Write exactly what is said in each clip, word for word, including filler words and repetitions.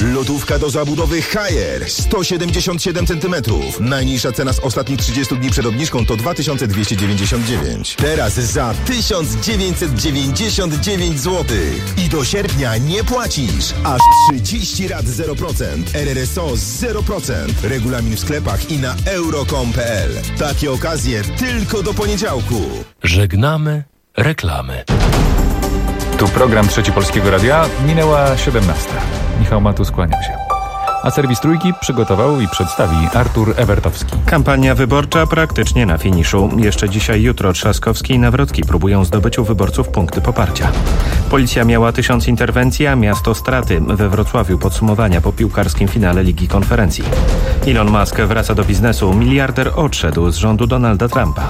Lodówka do zabudowy Haier sto siedemdziesiąt siedem centymetrów. Najniższa cena z ostatnich trzydziestu dni przed obniżką to dwa tysiące dwieście dziewięćdziesiąt dziewięć. Teraz za tysiąc dziewięćset dziewięćdziesiąt dziewięć złotych. I do sierpnia nie płacisz. Aż trzydzieści rat zero procent. R R S O zero procent. Regulamin w sklepach i na euro kropka com kropka p l. Takie okazje tylko do poniedziałku. Żegnamy reklamy. Tu program Trzeci Polskiego Radia. Minęła siedemnasta. Michał Matus, kłaniam się. A serwis Trójki przygotował i przedstawi Artur Ewertowski. Kampania wyborcza praktycznie na finiszu. Jeszcze dzisiaj, jutro Trzaskowski i Nawrocki próbują zdobyć u wyborców punkty poparcia. Policja miała tysiąc interwencji, a miasto straty. We Wrocławiu podsumowania po piłkarskim finale Ligi Konferencji. Elon Musk wraca do biznesu. Miliarder odszedł z rządu Donalda Trumpa.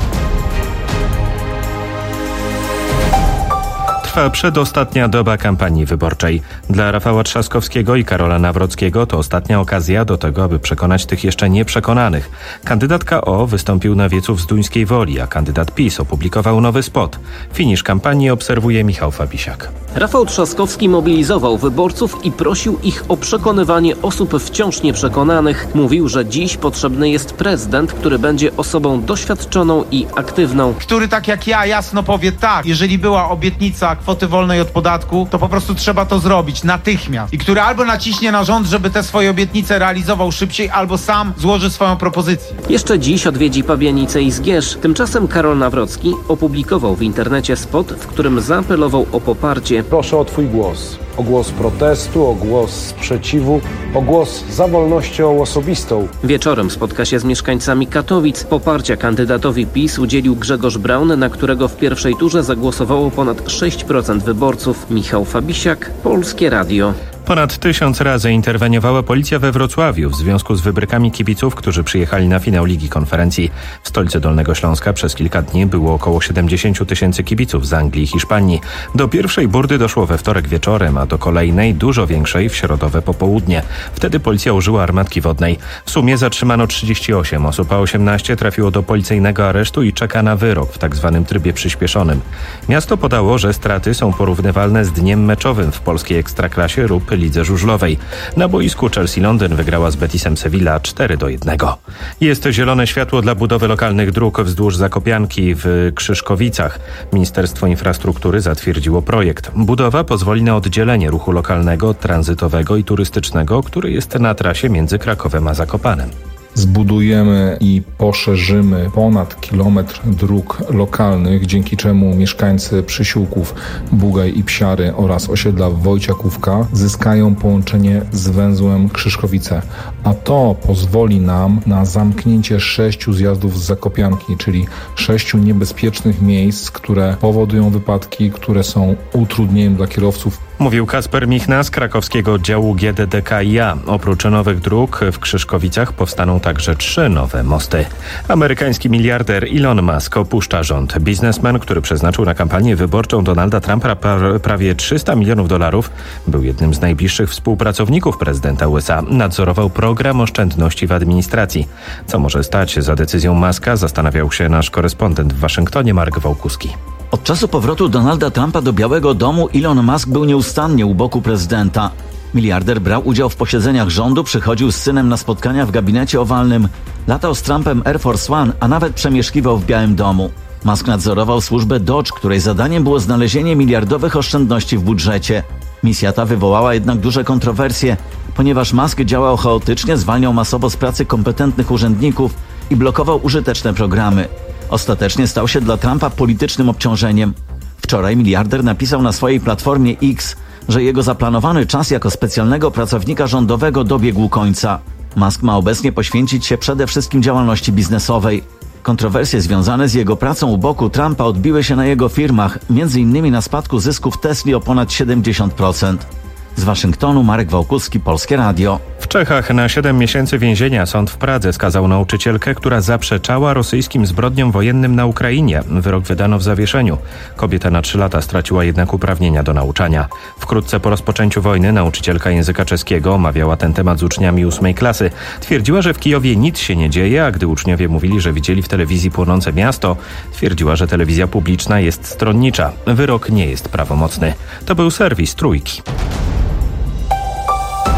Trwa przedostatnia doba kampanii wyborczej. Dla Rafała Trzaskowskiego i Karola Nawrockiego to ostatnia okazja do tego, aby przekonać tych jeszcze nieprzekonanych. Kandydat K O wystąpił na wiecu w Zduńskiej Woli, a kandydat PiS opublikował nowy spot. Finisz kampanii obserwuje Michał Fabisiak. Rafał Trzaskowski mobilizował wyborców i prosił ich o przekonywanie osób wciąż nieprzekonanych. Mówił, że dziś potrzebny jest prezydent, który będzie osobą doświadczoną i aktywną. Który tak jak ja jasno powie tak, jeżeli była obietnica kwoty wolnej od podatku, to po prostu trzeba to zrobić natychmiast. I który albo naciśnie na rząd, żeby te swoje obietnice realizował szybciej, albo sam złoży swoją propozycję. Jeszcze dziś odwiedzi Pabianicę i Zgierz. Tymczasem Karol Nawrocki opublikował w internecie spot, w którym zaapelował o poparcie. Proszę o Twój głos. O głos protestu, o głos sprzeciwu, o głos za wolnością osobistą. Wieczorem spotka się z mieszkańcami Katowic. Poparcia kandydatowi PiS udzielił Grzegorz Braun, na którego w pierwszej turze zagłosowało ponad sześć procent wyborców. Michał Fabisiak, Polskie Radio. Ponad tysiąc razy interweniowała policja we Wrocławiu w związku z wybrykami kibiców, którzy przyjechali na finał Ligi Konferencji. W stolicy Dolnego Śląska przez kilka dni było około siedemdziesiąt tysięcy kibiców z Anglii i Hiszpanii. Do pierwszej burdy doszło we wtorek wieczorem, a do kolejnej, dużo większej, w środowe popołudnie. Wtedy policja użyła armatki wodnej. W sumie zatrzymano trzydzieści osiem osób, a osiemnaście trafiło do policyjnego aresztu i czeka na wyrok w tak zwanym trybie przyspieszonym. Miasto podało, że straty są porównywalne z dniem meczowym w polskiej ekstraklasie lub lidze żużlowej. Na boisku Chelsea Londyn wygrała z Betisem Sevilla cztery do jednego. Jest zielone światło dla budowy lokalnych dróg wzdłuż Zakopianki w Krzyszkowicach. Ministerstwo Infrastruktury zatwierdziło projekt. Budowa pozwoli na oddzielenie ruchu lokalnego, tranzytowego i turystycznego, który jest na trasie między Krakowem a Zakopanem. Zbudujemy i poszerzymy ponad kilometr dróg lokalnych, dzięki czemu mieszkańcy przysiłków Bugaj i Psiary oraz osiedla Wojciakówka zyskają połączenie z węzłem Krzyszkowice. A to pozwoli nam na zamknięcie sześciu zjazdów z Zakopianki, czyli sześciu niebezpiecznych miejsc, które powodują wypadki, które są utrudnieniem dla kierowców. Mówił Kasper Michna z krakowskiego oddziału G D D K i A. Oprócz nowych dróg w Krzyszkowicach powstaną także trzy nowe mosty. Amerykański miliarder Elon Musk opuszcza rząd. Biznesmen, który przeznaczył na kampanię wyborczą Donalda Trumpa prawie trzysta milionów dolarów, był jednym z najbliższych współpracowników prezydenta U S A. Nadzorował program oszczędności w administracji. Co może stać się za decyzją Muska, zastanawiał się nasz korespondent w Waszyngtonie Marek Wałkuski. Od czasu powrotu Donalda Trumpa do Białego Domu Elon Musk był nieustannie u boku prezydenta. Miliarder brał udział w posiedzeniach rządu, przychodził z synem na spotkania w gabinecie owalnym, latał z Trumpem Air Force One, a nawet przemieszkiwał w Białym Domu. Musk nadzorował służbę Dodge, której zadaniem było znalezienie miliardowych oszczędności w budżecie. Misja ta wywołała jednak duże kontrowersje, ponieważ Musk działał chaotycznie, zwalniał masowo z pracy kompetentnych urzędników i blokował użyteczne programy. Ostatecznie stał się dla Trumpa politycznym obciążeniem. Wczoraj miliarder napisał na swojej platformie X, że jego zaplanowany czas jako specjalnego pracownika rządowego dobiegł końca. Musk ma obecnie poświęcić się przede wszystkim działalności biznesowej. Kontrowersje związane z jego pracą u boku Trumpa odbiły się na jego firmach, między innymi na spadku zysków Tesli o ponad siedemdziesiąt procent. Z Waszyngtonu Marek Wałkuski, Polskie Radio. W Czechach na siedem miesięcy więzienia sąd w Pradze skazał nauczycielkę, która zaprzeczała rosyjskim zbrodniom wojennym na Ukrainie. Wyrok wydano w zawieszeniu. Kobieta na trzy lata straciła jednak uprawnienia do nauczania. Wkrótce po rozpoczęciu wojny nauczycielka języka czeskiego omawiała ten temat z uczniami ósmej klasy. Twierdziła, że w Kijowie nic się nie dzieje, a gdy uczniowie mówili, że widzieli w telewizji płonące miasto, twierdziła, że telewizja publiczna jest stronnicza. Wyrok nie jest prawomocny. To był serwis Trójki.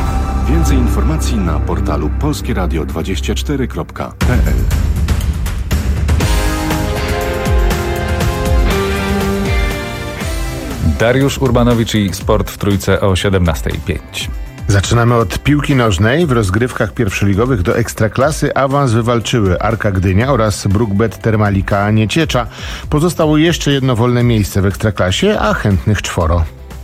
Więcej informacji na portalu polskie radio dwadzieścia cztery kropka p l. Dariusz Urbanowicz i Sport w Trójce o siedemnasta pięć. Zaczynamy od piłki nożnej. W rozgrywkach pierwszoligowych do Ekstraklasy awans wywalczyły Arka Gdynia oraz Brukbet Termalika Nieciecza. Pozostało jeszcze jedno wolne miejsce w Ekstraklasie, a chętnych czworo.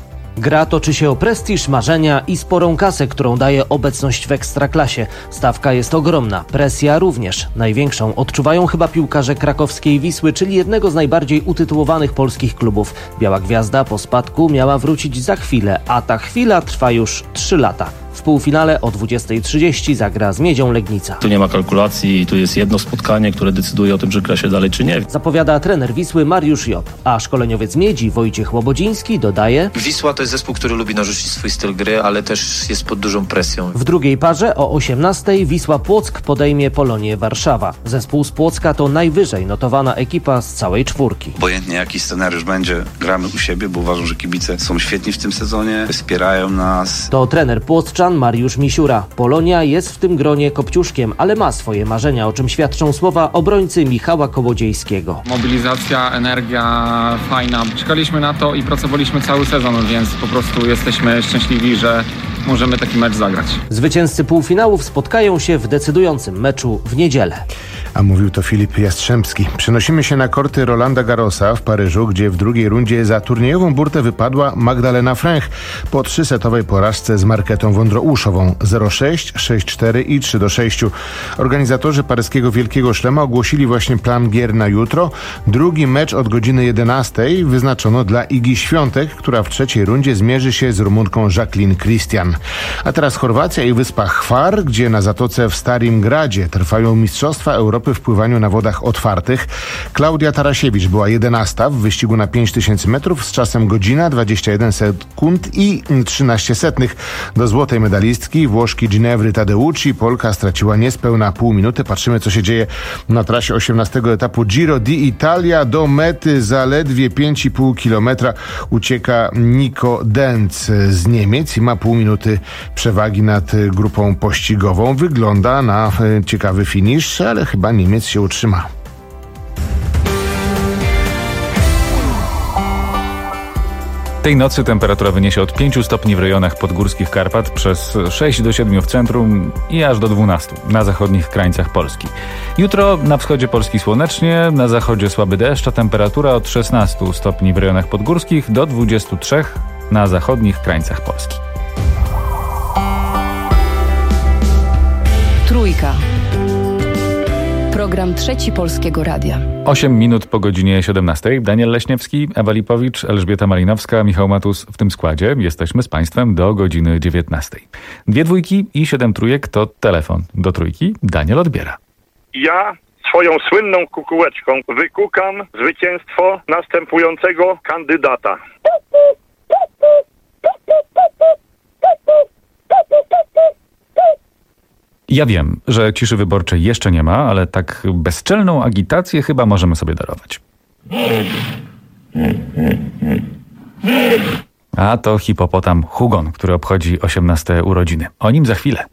Gra toczy się o prestiż, marzenia i sporą kasę, którą daje obecność w Ekstraklasie. Stawka jest ogromna, presja również. Największą odczuwają chyba piłkarze krakowskiej Wisły, czyli jednego z najbardziej utytułowanych polskich klubów. Biała Gwiazda po spadku miała wrócić za chwilę, a ta chwila trwa już trzy lata. W półfinale o dwudziesta trzydzieści zagra z Miedzią Legnica. Tu nie ma kalkulacji i tu jest jedno spotkanie, które decyduje o tym, czy gra się dalej, czy nie. Zapowiada trener Wisły Mariusz Job, a szkoleniowiec Miedzi Wojciech Łobodziński dodaje: Wisła to jest zespół, który lubi narzucić swój styl gry, ale też jest pod dużą presją. W drugiej parze o osiemnastej Wisła Płock podejmie Polonię Warszawa. Zespół z Płocka to najwyżej notowana ekipa z całej czwórki. Obojętnie jaki scenariusz będzie, gramy u siebie, bo uważam, że kibice są świetni w tym sezonie, wspierają nas. To trener Płockczan Mariusz Misiura. Polonia jest w tym gronie kopciuszkiem, ale ma swoje marzenia, o czym świadczą słowa obrońcy Michała Kołodziejskiego. Mobilizacja, energia fajna. Czekaliśmy na to i pracowaliśmy cały sezon, więc po prostu jesteśmy szczęśliwi, że możemy taki mecz zagrać. Zwycięzcy półfinałów spotkają się w decydującym meczu w niedzielę. A mówił to Filip Jastrzębski. Przenosimy się na korty Rolanda Garrosa w Paryżu, gdzie w drugiej rundzie za turniejową burtę wypadła Magdalena Fręch po trzysetowej porażce z Marketą Wondrouszową zero sześć, sześć cztery i trzy do sześciu. Organizatorzy paryskiego Wielkiego Szlema ogłosili właśnie plan gier na jutro. Drugi mecz od godziny jedenastej wyznaczono dla Igi Świątek, która w trzeciej rundzie zmierzy się z Rumunką Jacqueline Christian. A teraz Chorwacja i wyspa Hvar, gdzie na zatoce w Starim Gradzie trwają Mistrzostwa Europy w pływaniu na wodach otwartych. Klaudia Tarasiewicz była jedenasta w wyścigu na pięć tysięcy metrów z czasem godzina dwadzieścia jeden sekund i trzynaście setnych. Do złotej medalistki Włoszki Ginevry Tadeucci Polka straciła niespełna pół minuty. Patrzymy, co się dzieje na trasie osiemnastego etapu Giro d'Italia. Do mety zaledwie pięć i pół kilometra ucieka Nico Denz z Niemiec i ma pół minuty przewagi nad grupą pościgową. Wygląda na ciekawy finisz, ale chyba Niemiec się utrzyma. Tej nocy temperatura wyniesie od pięciu stopni w rejonach podgórskich Karpat, przez sześć do siedmiu w centrum i aż do dwunastu na zachodnich krańcach Polski. Jutro na wschodzie Polski słonecznie, na zachodzie słaby deszcz, a temperatura od szesnastu stopni w rejonach podgórskich do dwudziestu trzech na zachodnich krańcach Polski. Trójka. Program Trzeci Polskiego Radia. osiem minut po godzinie siedemnastej. Daniel Leśniewski, Ewa Lipowicz, Elżbieta Malinowska, Michał Matus w tym składzie. Jesteśmy z Państwem do godziny dziewiętnastej. Dwie dwójki i siedem trójek to telefon do trójki. Daniel odbiera. Ja swoją słynną kukułeczką wykukam zwycięstwo następującego kandydata. Ja wiem, że ciszy wyborczej jeszcze nie ma, ale tak bezczelną agitację chyba możemy sobie darować. A to hipopotam Hugon, który obchodzi osiemnaste urodziny. O nim za chwilę.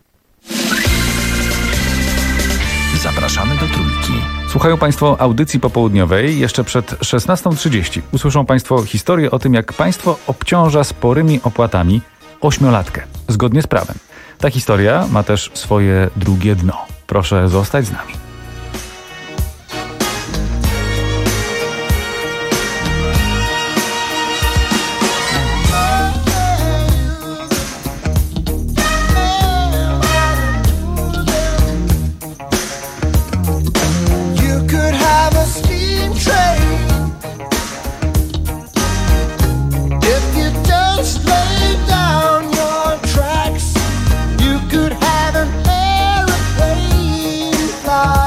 Zapraszamy do Trójki. Słuchają Państwo audycji popołudniowej. Jeszcze przed szesnastą trzydzieści usłyszą Państwo historię o tym, jak państwo obciąża sporymi opłatami ośmiolatkę, zgodnie z prawem. Ta historia ma też swoje drugie dno. Proszę zostać z nami. Fly.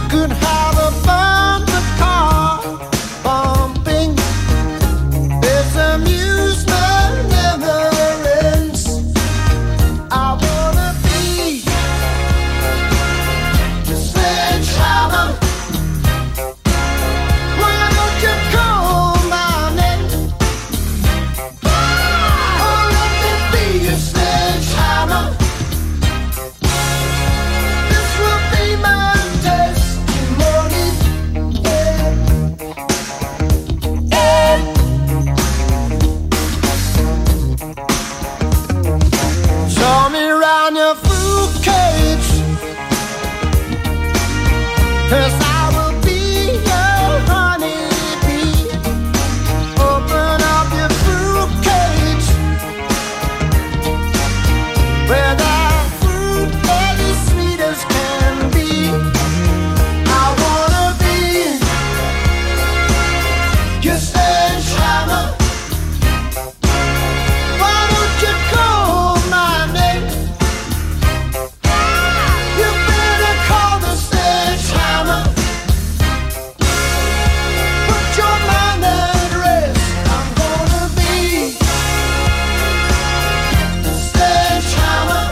could have a bumper car bumping. This amusement never ends. I wanna be the sledgehammer. Why don't you call my name? Oh, let me be your sledgehammer. This will be my testimony. Yeah. Yeah. Show me round your fruit cage, 'cause I will be your honeybee. Open up your fruit cage, where that fruit is as sweet as can be. I wanna be your sledgehammer. Why don't you call my name? You better call the sledgehammer. Put your mind at rest. I'm gonna be the sledgehammer.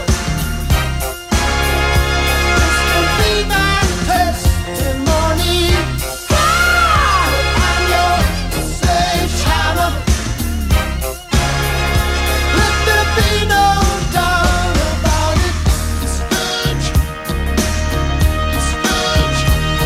This will be my testimony. I'm your sledgehammer. Let there be no doubt about it. Sledge, sledge,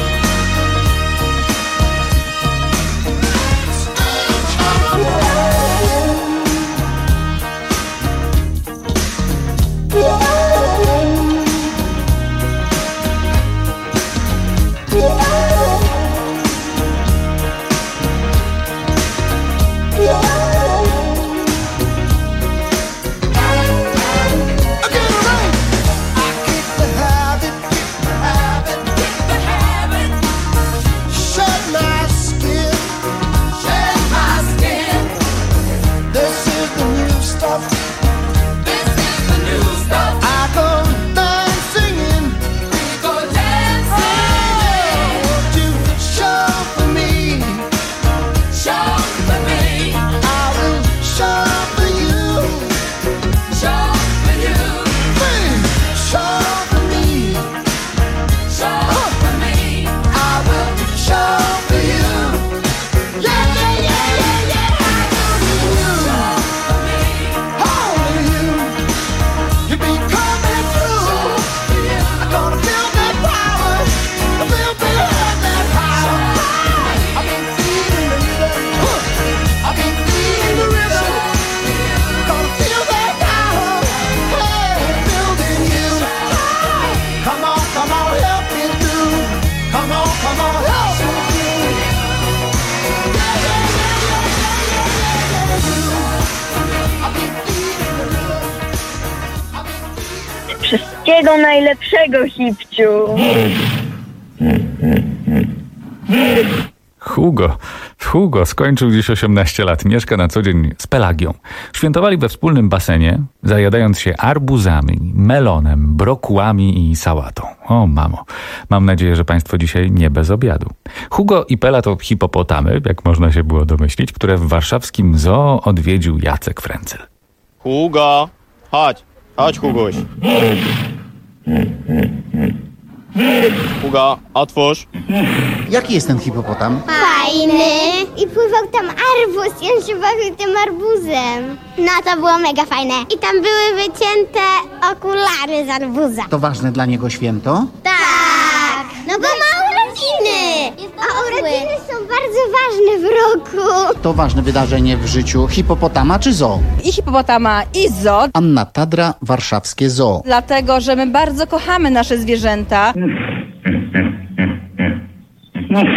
shed my skin, shed my skin. This is the new stuff. This is the new stuff. I go dancing, we go dancing. Won't you show for me, show for me. I will show for you, show for you. Please show for me, show for me. I will show for you. Yeah, yeah, yeah, yeah, yeah. Show for me, only you. You be coming through. I'm gonna feel that power. I feel behind that power. I've been feeling the rhythm. I've been feeling the rhythm. Gonna feel that power. Hey, building you. Come on, come on, help me through. Come on, come on, help me through. Yeah, yeah, yeah, yeah, yeah, yeah, yeah. I've been feeling the rhythm. Wszystkiego najlepszego, Hipciu. Hugo. Hugo skończył dziś osiemnaście lat. Mieszka na co dzień z Pelagią. Świętowali we wspólnym basenie, zajadając się arbuzami, melonem, brokułami i sałatą. O mamo, mam nadzieję, że państwo dzisiaj nie bez obiadu. Hugo i Pela to hipopotamy, jak można się było domyślić, które w warszawskim zoo odwiedził Jacek Frencel. Hugo, chodź, chodź Huguś. Hugo, otwórz. Jaki jest ten hipopotam? Fajny. I pływał tam arbuz i on się bawił tym arbuzem. No to było mega fajne. I tam były wycięte okulary z arbuza. To ważne dla niego święto? Tak. No bo ma urodziny. A urodziny są bardzo ważne w roku. To ważne wydarzenie w życiu hipopotama czy zoo? I hipopotama, i zoo. Anna Tadra, warszawskie zoo. Dlatego, że my bardzo kochamy nasze zwierzęta.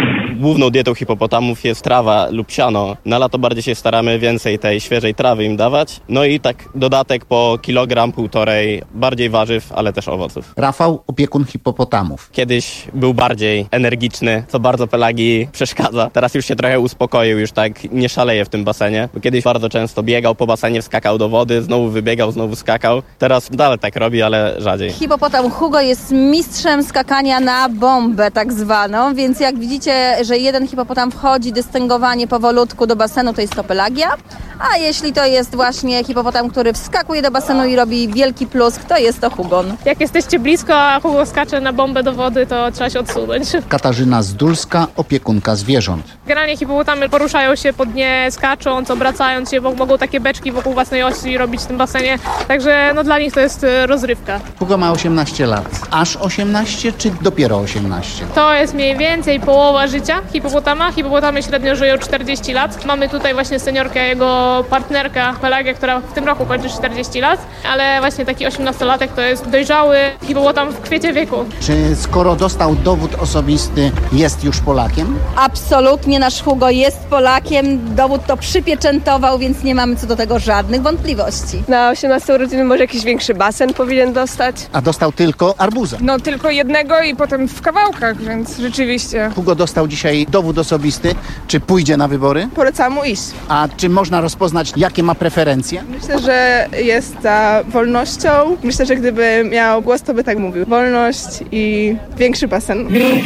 główną dietą hipopotamów jest trawa lub siano. Na lato bardziej się staramy więcej tej świeżej trawy im dawać. No i tak dodatek po kilogram, półtorej, bardziej warzyw, ale też owoców. Rafał, opiekun hipopotamów. Kiedyś był bardziej energiczny, co bardzo Pelagii przeszkadza. Teraz już się trochę uspokoił, już tak nie szaleje w tym basenie. Bo kiedyś bardzo często biegał po basenie, wskakał do wody, znowu wybiegał, znowu skakał. Teraz dalej tak robi, ale rzadziej. Hipopotam Hugo jest mistrzem skakania na bombę tak zwaną, więc jak widzicie, że jeden hipopotam wchodzi dystyngowanie powolutku do basenu, to jest to Pelagia, a jeśli to jest właśnie hipopotam, który wskakuje do basenu i robi wielki plusk, to jest to Hugon. Jak jesteście blisko, a Hugo skacze na bombę do wody, to trzeba się odsunąć. Katarzyna Zdulska, opiekunka zwierząt. Generalnie hipopotamy poruszają się po dnie, skacząc, obracając się, bo mogą takie beczki wokół własnej osi robić w tym basenie, także no dla nich to jest rozrywka. Hugo ma osiemnaście lat. Aż osiemnaście czy dopiero osiemnaście? To jest mniej więcej połowa życia hipopotama. Hipopotamy średnio żyją czterdzieści lat. Mamy tutaj właśnie seniorkę, jego partnerka Pelagia, która w tym roku kończy czterdzieści lat, ale właśnie taki osiemnastolatek to jest dojrzały hipopotam w kwiecie wieku. Czy skoro dostał dowód osobisty, jest już Polakiem? Absolutnie, nasz Hugo jest Polakiem, dowód to przypieczętował, więc nie mamy co do tego żadnych wątpliwości. Na osiemnastą urodziny może jakiś większy basen powinien dostać. A dostał tylko arbuza? No tylko jednego i potem w kawałkach, więc rzeczywiście. Hugo dostał dzisiaj dowód osobisty. Czy pójdzie na wybory? Polecam mu iść. A czy można rozpoznać, jakie ma preferencje? Myślę, że jest za wolnością. Myślę, że gdyby miał głos, to by tak mówił. Wolność i większy basen.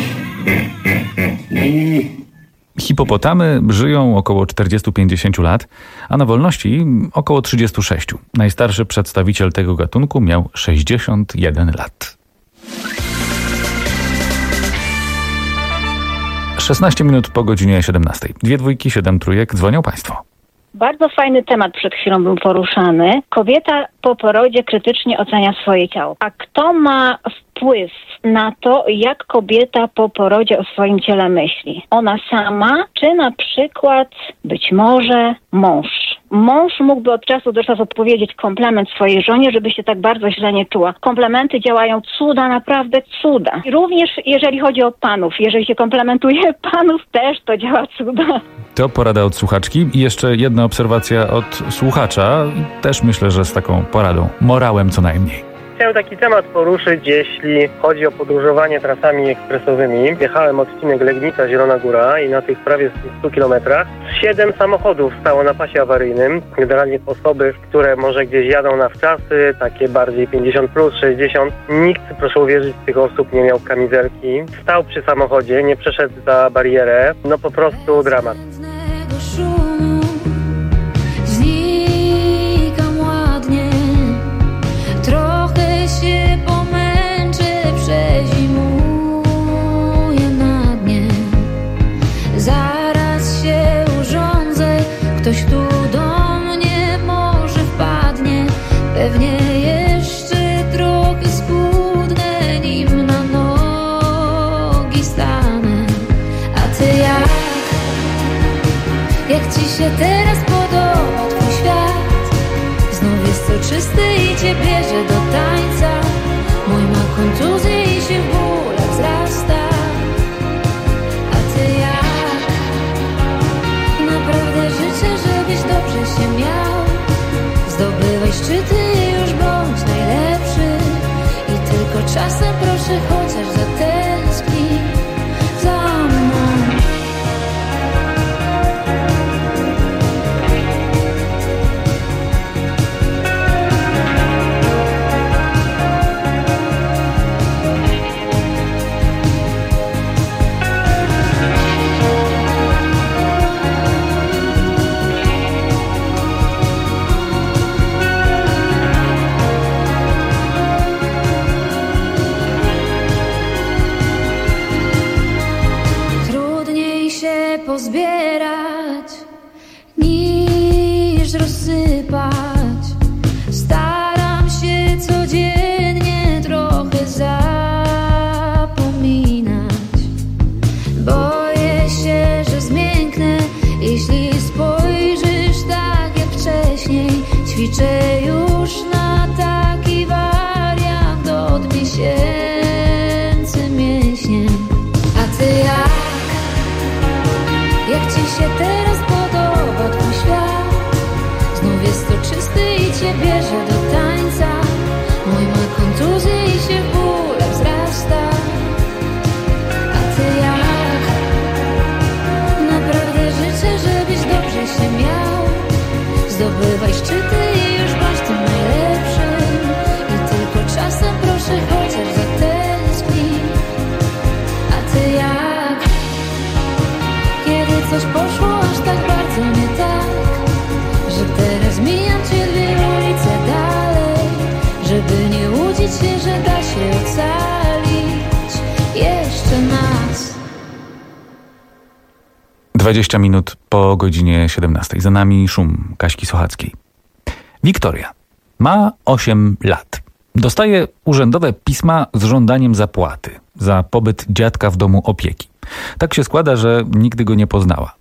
Hipopotamy żyją około czterdzieści do pięćdziesięciu lat, a na wolności około trzydzieści sześć. Najstarszy przedstawiciel tego gatunku miał sześćdziesiąt jeden lat. szesnaście minut po godzinie siedemnastej. Dwie dwójki, siedem trójek. Dzwonią Państwo. Bardzo fajny temat przed chwilą był poruszany. Kobieta po porodzie krytycznie ocenia swoje ciało. A kto ma wpływ na to, jak kobieta po porodzie o swoim ciele myśli? Ona sama, czy na przykład być może mąż? Mąż mógłby od czasu do czasu odpowiedzieć komplement swojej żonie, żeby się tak bardzo źle nie czuła. Komplementy działają cuda, naprawdę cuda. I również jeżeli chodzi o panów, jeżeli się komplementuje panów, też to działa cuda. To porada od słuchaczki i jeszcze jedna obserwacja od słuchacza, też myślę, że z taką poradą, morałem co najmniej. Chciałem taki temat poruszyć, jeśli chodzi o podróżowanie trasami ekspresowymi. Jechałem odcinek Legnica-Zielona Góra i na tych prawie stu kilometrach siedem samochodów stało na pasie awaryjnym. Generalnie osoby, które może gdzieś jadą na wczasy, takie bardziej pięćdziesiąt plus, sześćdziesiąt. Nikt, proszę uwierzyć, z tych osób nie miał kamizelki. Stał przy samochodzie, nie przeszedł za barierę. No po prostu dramat. się pomęczę, przezimuję na dnie. Zaraz się urządzę, ktoś tu do mnie może wpadnie. Pewnie jeszcze trochę schudnę, nim na nogi stanę. A ty jak? Jak ci się teraz podoba twój świat? Znów jest soczysty i cię bierze do tańca. Mój ma kontuzję i się w bólach wzrasta. A ty jak? Naprawdę życzę, żebyś dobrze się miał. Zdobywaj szczyty, już bądź najlepszy. I tylko czasem proszę chociaż zatęsknij za mną. Pozbierać niż rozsypać. Staram się codziennie trochę zapominać. Boję się, że zmięknę, jeśli spojrzysz tak jak wcześniej. Ćwiczę już na taki wariant od miesięcy mięśniem. A ty jak? się teraz podoba twój świat. Znów jest soczysty i cię bierze do tańca. Mój ma kontuzję i się bólem wzrasta. A ty jak? Naprawdę życzę, żebyś dobrze się miał. Zdobywaj szczyty i już bądź tym najlepszym. I tylko czasem proszę chociaż zatęsknij. A ty jak? Kiedy coś poszło aż tak bardzo nie tak, że teraz mijam cię dwie ulice dalej, żeby nie łudzić się, że da się ocalić jeszcze nas. dwadzieścia minut po godzinie siedemnastej. Za nami szum Kaśki Sochackiej. Wiktoria ma osiem lat. Dostaje urzędowe pisma z żądaniem zapłaty za pobyt dziadka w domu opieki. Tak się składa, że nigdy go nie poznała.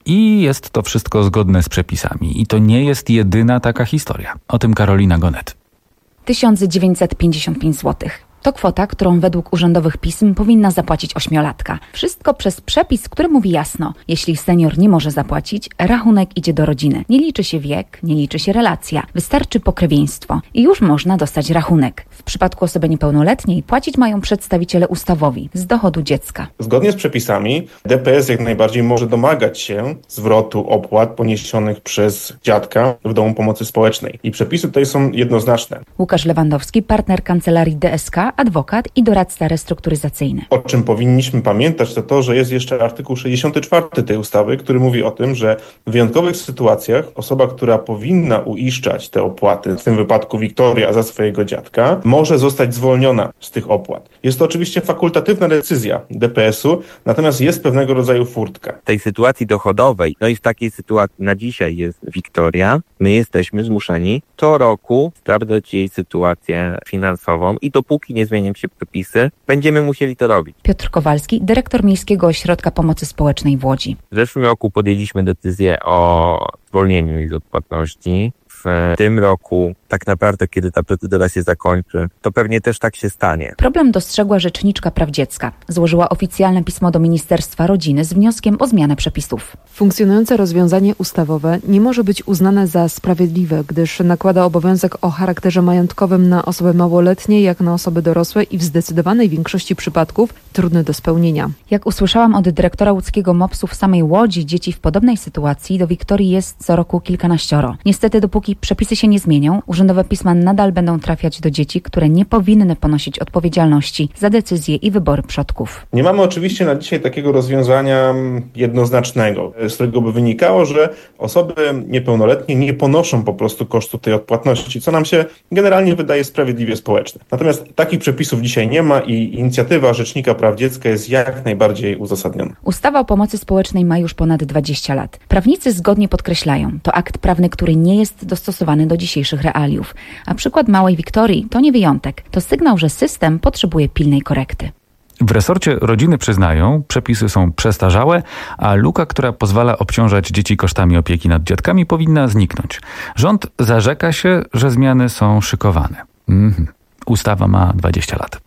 I jest to wszystko zgodne z przepisami. I to nie jest jedyna taka historia. O tym Karolina Gonet. tysiąc dziewięćset pięćdziesiąt pięć złotych. To kwota, którą według urzędowych pism powinna zapłacić ośmiolatka. Wszystko przez przepis, który mówi jasno. Jeśli senior nie może zapłacić, rachunek idzie do rodziny. Nie liczy się wiek, nie liczy się relacja. Wystarczy pokrewieństwo. I już można dostać rachunek. W przypadku osoby niepełnoletniej płacić mają przedstawiciele ustawowi z dochodu dziecka. Zgodnie z przepisami D P S jak najbardziej może domagać się zwrotu opłat poniesionych przez dziadka w domu pomocy społecznej. I przepisy tutaj są jednoznaczne. Łukasz Lewandowski, partner kancelarii D S K, adwokat i doradca restrukturyzacyjny. O czym powinniśmy pamiętać, to to, że jest jeszcze artykuł sześćdziesiąty czwarty tej ustawy, który mówi o tym, że w wyjątkowych sytuacjach osoba, która powinna uiszczać te opłaty, w tym wypadku Wiktoria za swojego dziadka, może zostać zwolniona z tych opłat. Jest to oczywiście fakultatywna decyzja D P S u, natomiast jest pewnego rodzaju furtka. W tej sytuacji dochodowej, no i w takiej sytuacji na dzisiaj jest Wiktoria, my jesteśmy zmuszeni co roku sprawdzać jej sytuację finansową i dopóki nie zmienią się przepisy, będziemy musieli to robić. Piotr Kowalski, dyrektor Miejskiego Ośrodka Pomocy Społecznej w Łodzi. W zeszłym roku podjęliśmy decyzję o zwolnieniu jej z odpłatności. W tym roku, tak naprawdę, kiedy ta procedura się zakończy, to pewnie też tak się stanie. Problem dostrzegła Rzeczniczka Praw Dziecka. Złożyła oficjalne pismo do Ministerstwa Rodziny z wnioskiem o zmianę przepisów. Funkcjonujące rozwiązanie ustawowe nie może być uznane za sprawiedliwe, gdyż nakłada obowiązek o charakterze majątkowym na osoby małoletnie, jak na osoby dorosłe i w zdecydowanej większości przypadków trudny do spełnienia. Jak usłyszałam od dyrektora łódzkiego mopsu w samej Łodzi, dzieci w podobnej sytuacji do Wiktorii jest co roku kilkanaścioro. Niestety, dopóki przepisy się nie zmienią, urzędowe pisma nadal będą trafiać do dzieci, które nie powinny ponosić odpowiedzialności za decyzje i wybory przodków. Nie mamy oczywiście na dzisiaj takiego rozwiązania jednoznacznego, z którego by wynikało, że osoby niepełnoletnie nie ponoszą po prostu kosztu tej odpłatności, co nam się generalnie wydaje sprawiedliwie społeczne. Natomiast takich przepisów dzisiaj nie ma i inicjatywa Rzecznika Praw Dziecka jest jak najbardziej uzasadniona. Ustawa o pomocy społecznej ma już ponad dwadzieścia lat. Prawnicy zgodnie podkreślają, to akt prawny, który nie jest dostosowany do dzisiejszych realiów. A przykład małej Wiktorii to nie wyjątek. To sygnał, że system potrzebuje pilnej korekty. W resorcie rodziny przyznają, przepisy są przestarzałe, a luka, która pozwala obciążać dzieci kosztami opieki nad dziadkami, powinna zniknąć. Rząd zarzeka się, że zmiany są szykowane. Mhm. Ustawa ma dwadzieścia lat.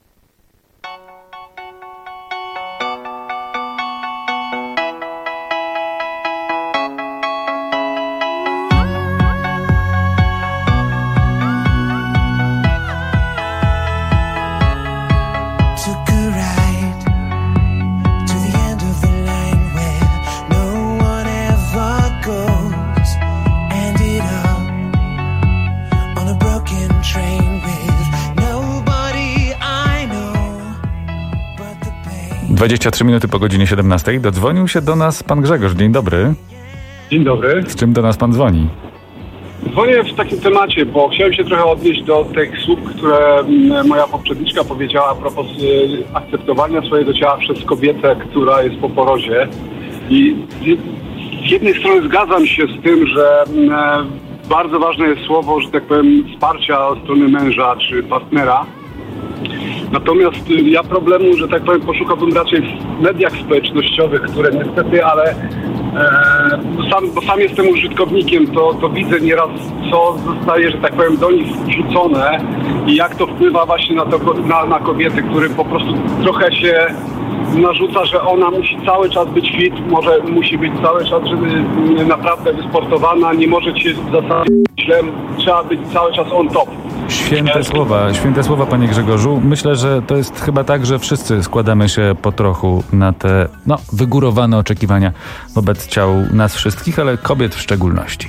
dwadzieścia trzy minuty po godzinie siedemnastej. Dodzwonił się do nas pan Grzegorz. Dzień dobry. Dzień dobry. Z czym do nas pan dzwoni? Dzwonię w takim temacie, bo chciałem się trochę odnieść do tych słów, które moja poprzedniczka powiedziała a propos akceptowania swojego ciała przez kobietę, która jest po porodzie. I z jednej strony zgadzam się z tym, że bardzo ważne jest słowo, że tak powiem, wsparcia strony męża czy partnera. Natomiast ja problemu, że tak powiem, poszukałbym raczej w mediach społecznościowych, które niestety, ale e, sam, bo sam jestem użytkownikiem, to, to widzę nieraz, co zostaje, że tak powiem, do nich wrzucone i jak to wpływa właśnie na, to, na, na kobiety, które po prostu trochę się narzuca, że ona musi cały czas być fit, może musi być cały czas, żeby naprawdę wysportowana, nie może się w zasadzie źle, trzeba być cały czas on top. Święte słowa, święte słowa, panie Grzegorzu. Myślę, że to jest chyba tak, że wszyscy składamy się po trochu na te, no, wygórowane oczekiwania wobec ciał nas wszystkich, ale kobiet w szczególności.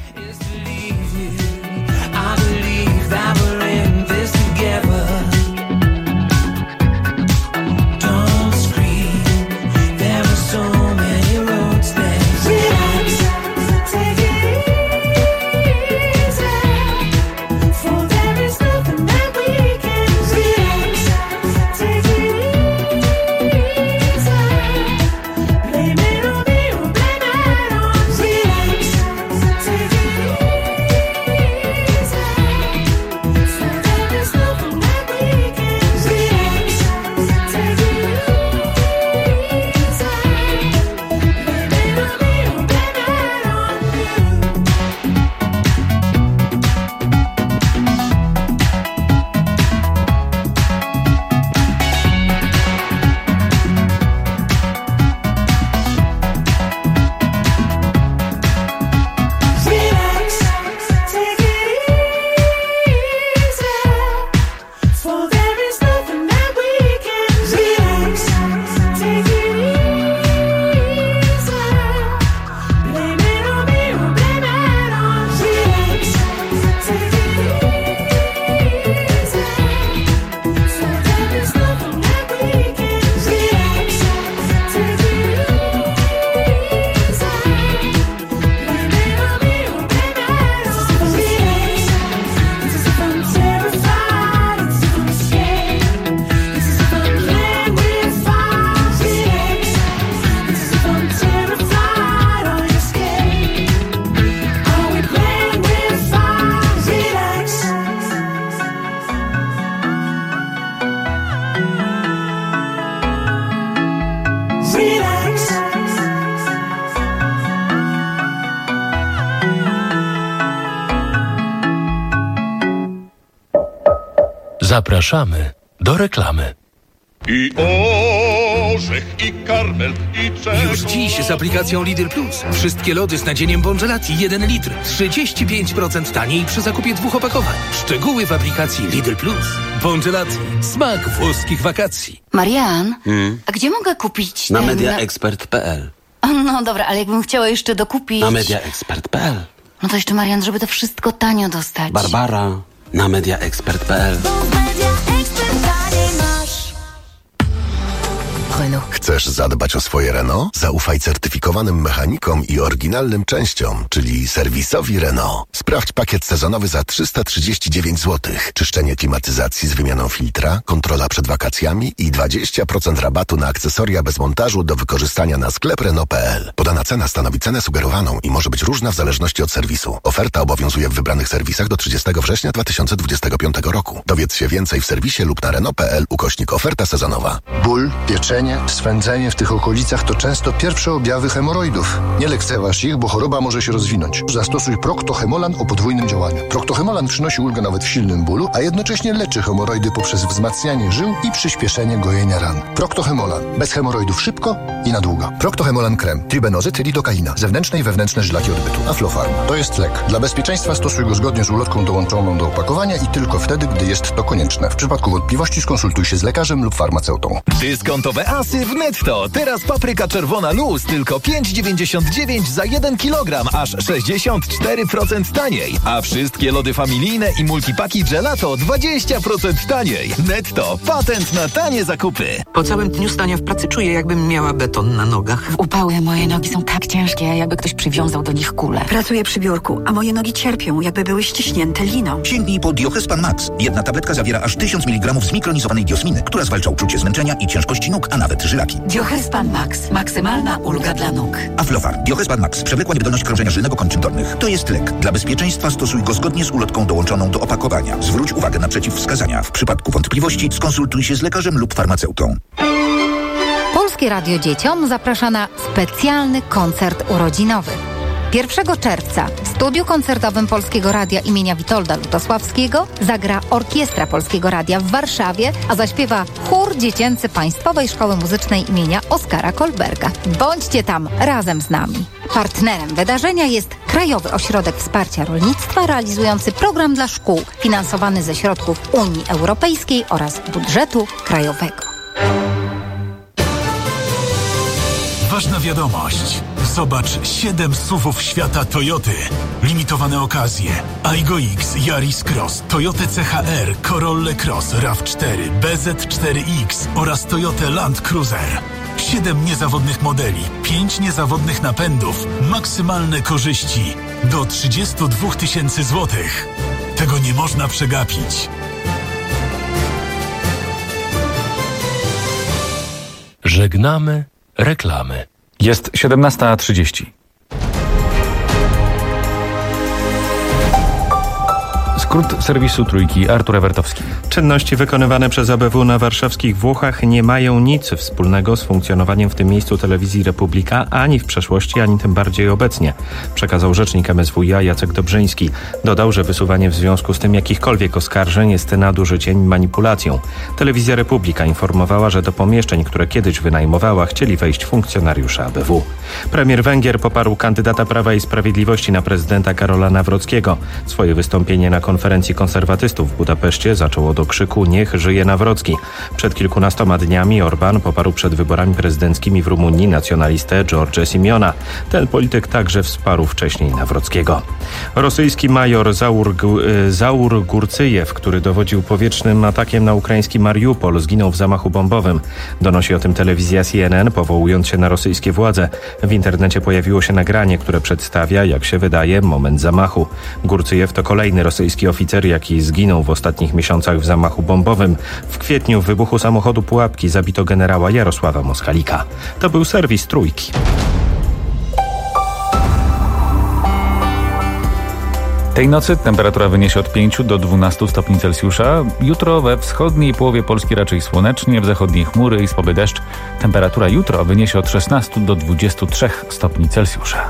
Zapraszamy do reklamy. I orzech, i karmel, i czerwony. Już dziś z aplikacją Lidl Plus. Wszystkie lody z nadzieniem Bongelati jeden litr. trzydzieści pięć procent taniej przy zakupie dwóch opakowań. Szczegóły w aplikacji Lidl Plus. Bongelati. Smak włoskich wakacji. Marian, Hmm? a gdzie mogę kupić Na ten... mediaexpert kropka p l. No dobra, ale jakbym chciała jeszcze dokupić... Na mediaexpert kropka p l. No to jeszcze, Marian, żeby to wszystko tanio dostać. Barbara, na mediaexpert kropka p l. Renault. Chcesz zadbać o swoje Renault? Zaufaj certyfikowanym mechanikom i oryginalnym częściom, czyli serwisowi Renault. Sprawdź pakiet sezonowy za trzysta trzydzieści dziewięć złotych. Czyszczenie klimatyzacji z wymianą filtra, kontrola przed wakacjami i dwadzieścia procent rabatu na akcesoria bez montażu do wykorzystania na sklep Renault kropka p l. Podana cena stanowi cenę sugerowaną i może być różna w zależności od serwisu. Oferta obowiązuje w wybranych serwisach do trzydziestego września dwa tysiące dwudziestego piątego roku. Dowiedz się więcej w serwisie lub na Renault kropka p l ukośnik oferta sezonowa. Ból, pieczenie, swędzenie w tych okolicach to często pierwsze objawy hemoroidów. Nie lekceważ ich, bo choroba może się rozwinąć. Zastosuj Procto-Hemolan o podwójnym działaniu. Procto-Hemolan przynosi ulgę nawet w silnym bólu, a jednocześnie leczy hemoroidy poprzez wzmacnianie żył i przyspieszenie gojenia ran. Procto-Hemolan. Bez hemoroidów szybko i na długo. Procto-Hemolan krem. Tribenozyt, lidokaina. Zewnętrzne i wewnętrzne żylaki odbytu. Aflofarm. To jest lek. Dla bezpieczeństwa stosuj go zgodnie z ulotką dołączoną do opakowania i tylko wtedy, gdy jest to konieczne. W przypadku wątpliwości skonsultuj się z lekarzem lub farmaceutą. Dyskontowe asy w Netto. Teraz papryka czerwona luz tylko pięć dziewięćdziesiąt dziewięć za jeden kilogram, aż sześćdziesiąt cztery procent taniej. A wszystkie lody familijne i multipaki gelato dwadzieścia procent taniej. Netto. Patent na tanie zakupy. Po całym dniu stania w pracy czuję, jakbym miała beton na nogach. W upały moje nogi są tak ciężkie, jakby ktoś przywiązał do nich kulę. Pracuję przy biurku, a moje nogi cierpią, jakby były ściśnięte liną. Sięgnij po Diohespan Max. Jedna tabletka zawiera aż tysiąc miligramów zmikronizowanej diosminy, która zwalcza uczucie zmęczenia i ciężkości nóg, a nawet żylaki. Diohespan Max. Maksymalna ulga dla nóg. Aflofar. Diohespan Max. Przewlekła niewydolność krążenia żylnego kończyn dolnych. To jest lek. Dla bezpieczeństwa stosuj go zgodnie z ulotką dołączoną do opakowania. Zwróć uwagę na przeciwwskazania. W przypadku wątpliwości skonsultuj się z lekarzem lub farmaceutą. Polskie Radio Dzieciom zaprasza na specjalny koncert urodzinowy. pierwszego czerwca w studiu koncertowym Polskiego Radia imienia Witolda Lutosławskiego zagra Orkiestra Polskiego Radia w Warszawie, a zaśpiewa chór dziecięcy Państwowej Szkoły Muzycznej imienia Oskara Kolberga. Bądźcie tam razem z nami. Partnerem wydarzenia jest Krajowy Ośrodek Wsparcia Rolnictwa realizujący program dla szkół finansowany ze środków Unii Europejskiej oraz budżetu krajowego. Ważna wiadomość. Zobacz siedem suwów świata Toyoty. Limitowane okazje. Aygo X, Yaris Cross, Toyota C H R, Corolla Cross, RAV cztery, B Z cztery X oraz Toyota Land Cruiser. siedem niezawodnych modeli, pięć niezawodnych napędów, maksymalne korzyści do trzydzieści dwa tysięcy złotych. Tego nie można przegapić. Żegnamy reklamy. Jest siedemnasta trzydzieści. Skrót serwisu Trójki, Artur Ewertowski. Czynności wykonywane przez A B W na warszawskich Włochach nie mają nic wspólnego z funkcjonowaniem w tym miejscu telewizji Republika ani w przeszłości, ani tym bardziej obecnie, przekazał rzecznik M S W iA Jacek Dobrzyński. Dodał, że wysuwanie w związku z tym jakichkolwiek oskarżeń jest nadużyciem i manipulacją. Telewizja Republika informowała, że do pomieszczeń, które kiedyś wynajmowała, chcieli wejść funkcjonariusze A B W. Premier Węgier poparł kandydata Prawa i Sprawiedliwości na prezydenta Karola Nawrockiego. Swoje wystąpienie na konferencji konserwatystów w Budapeszcie zaczął od okrzyku „Niech żyje Nawrocki”. Przed kilkunastoma dniami Orbán poparł przed wyborami prezydenckimi w Rumunii nacjonalistę George Simiona. Ten polityk także wsparł wcześniej Nawrockiego. Rosyjski major Zaur, Zaur Gurcyjew, który dowodził powietrznym atakiem na ukraiński Mariupol, zginął w zamachu bombowym. Donosi o tym telewizja C N N, powołując się na rosyjskie władze. W internecie pojawiło się nagranie, które przedstawia, jak się wydaje, moment zamachu. Gurcyjew to kolejny rosyjski oficer, jaki zginął w ostatnich miesiącach w zamachu bombowym. W kwietniu w wybuchu samochodu Pułapki zabito generała Jarosława Moschalika. To był serwis Trójki. Tej nocy temperatura wyniesie od pięciu do dwunastu stopni Celsjusza. Jutro we wschodniej połowie Polski raczej słonecznie, w zachodniej chmury i słaby deszcz. Temperatura jutro wyniesie od szesnastu do dwudziestu trzech stopni Celsjusza.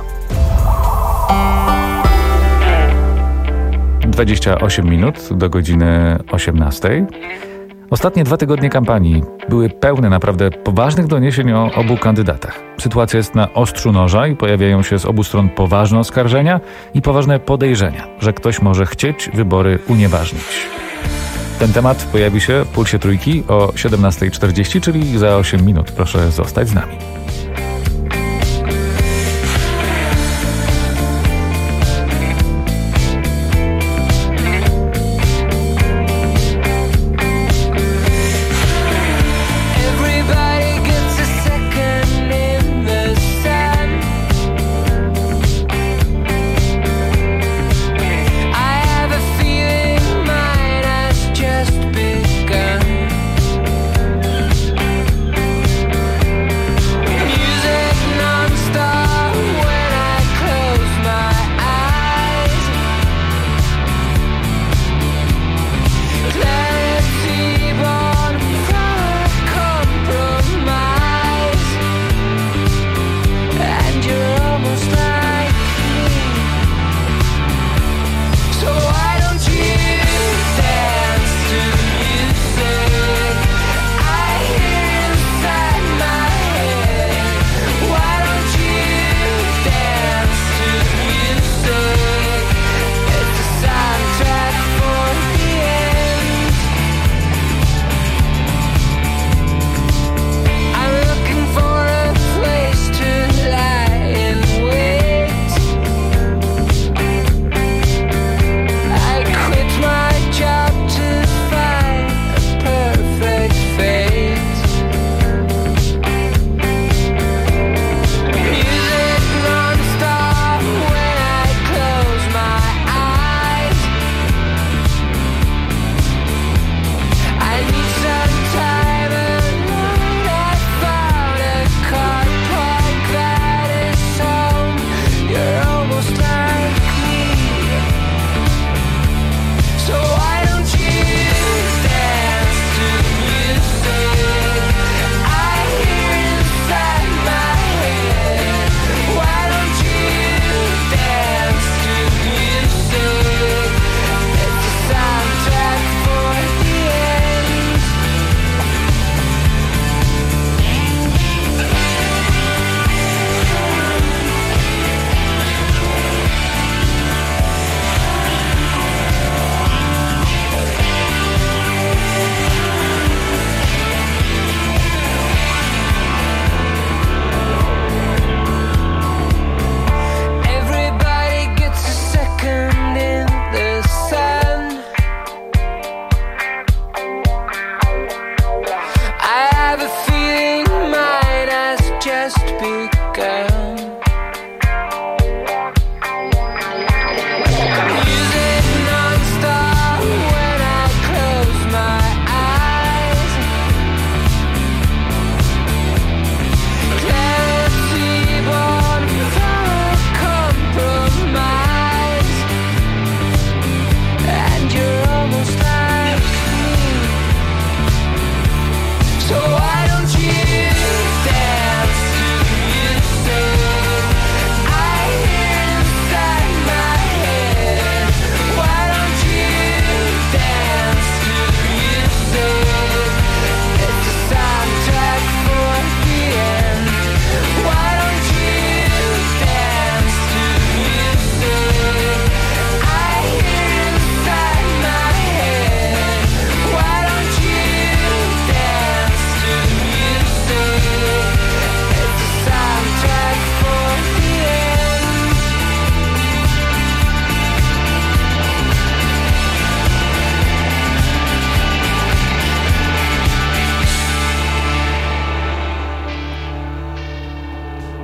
dwadzieścia osiem minut do godziny osiemnastej. Ostatnie dwa tygodnie kampanii były pełne naprawdę poważnych doniesień o obu kandydatach. Sytuacja jest na ostrzu noża i pojawiają się z obu stron poważne oskarżenia i poważne podejrzenia, że ktoś może chcieć wybory unieważnić. Ten temat pojawi się w Pulsie Trójki o siedemnasta czterdzieści, czyli za osiem minut. Proszę zostać z nami.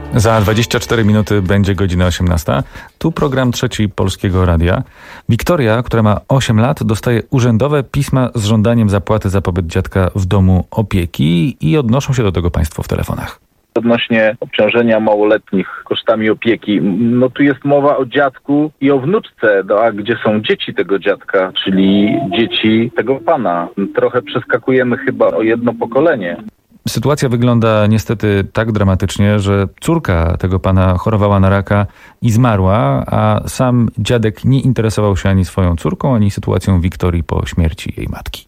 Za dwadzieścia cztery minuty będzie godzina osiemnasta. Tu program Trzeci Polskiego Radia. Wiktoria, która ma osiem lat, dostaje urzędowe pisma z żądaniem zapłaty za pobyt dziadka w domu opieki i odnoszą się do tego państwo w telefonach. Odnośnie obciążenia małoletnich kosztami opieki, no tu jest mowa o dziadku i o wnuczce, no, a gdzie są dzieci tego dziadka, czyli dzieci tego pana. Trochę przeskakujemy chyba o jedno pokolenie. Sytuacja wygląda niestety tak dramatycznie, że córka tego pana chorowała na raka i zmarła, a sam dziadek nie interesował się ani swoją córką, ani sytuacją Wiktorii po śmierci jej matki.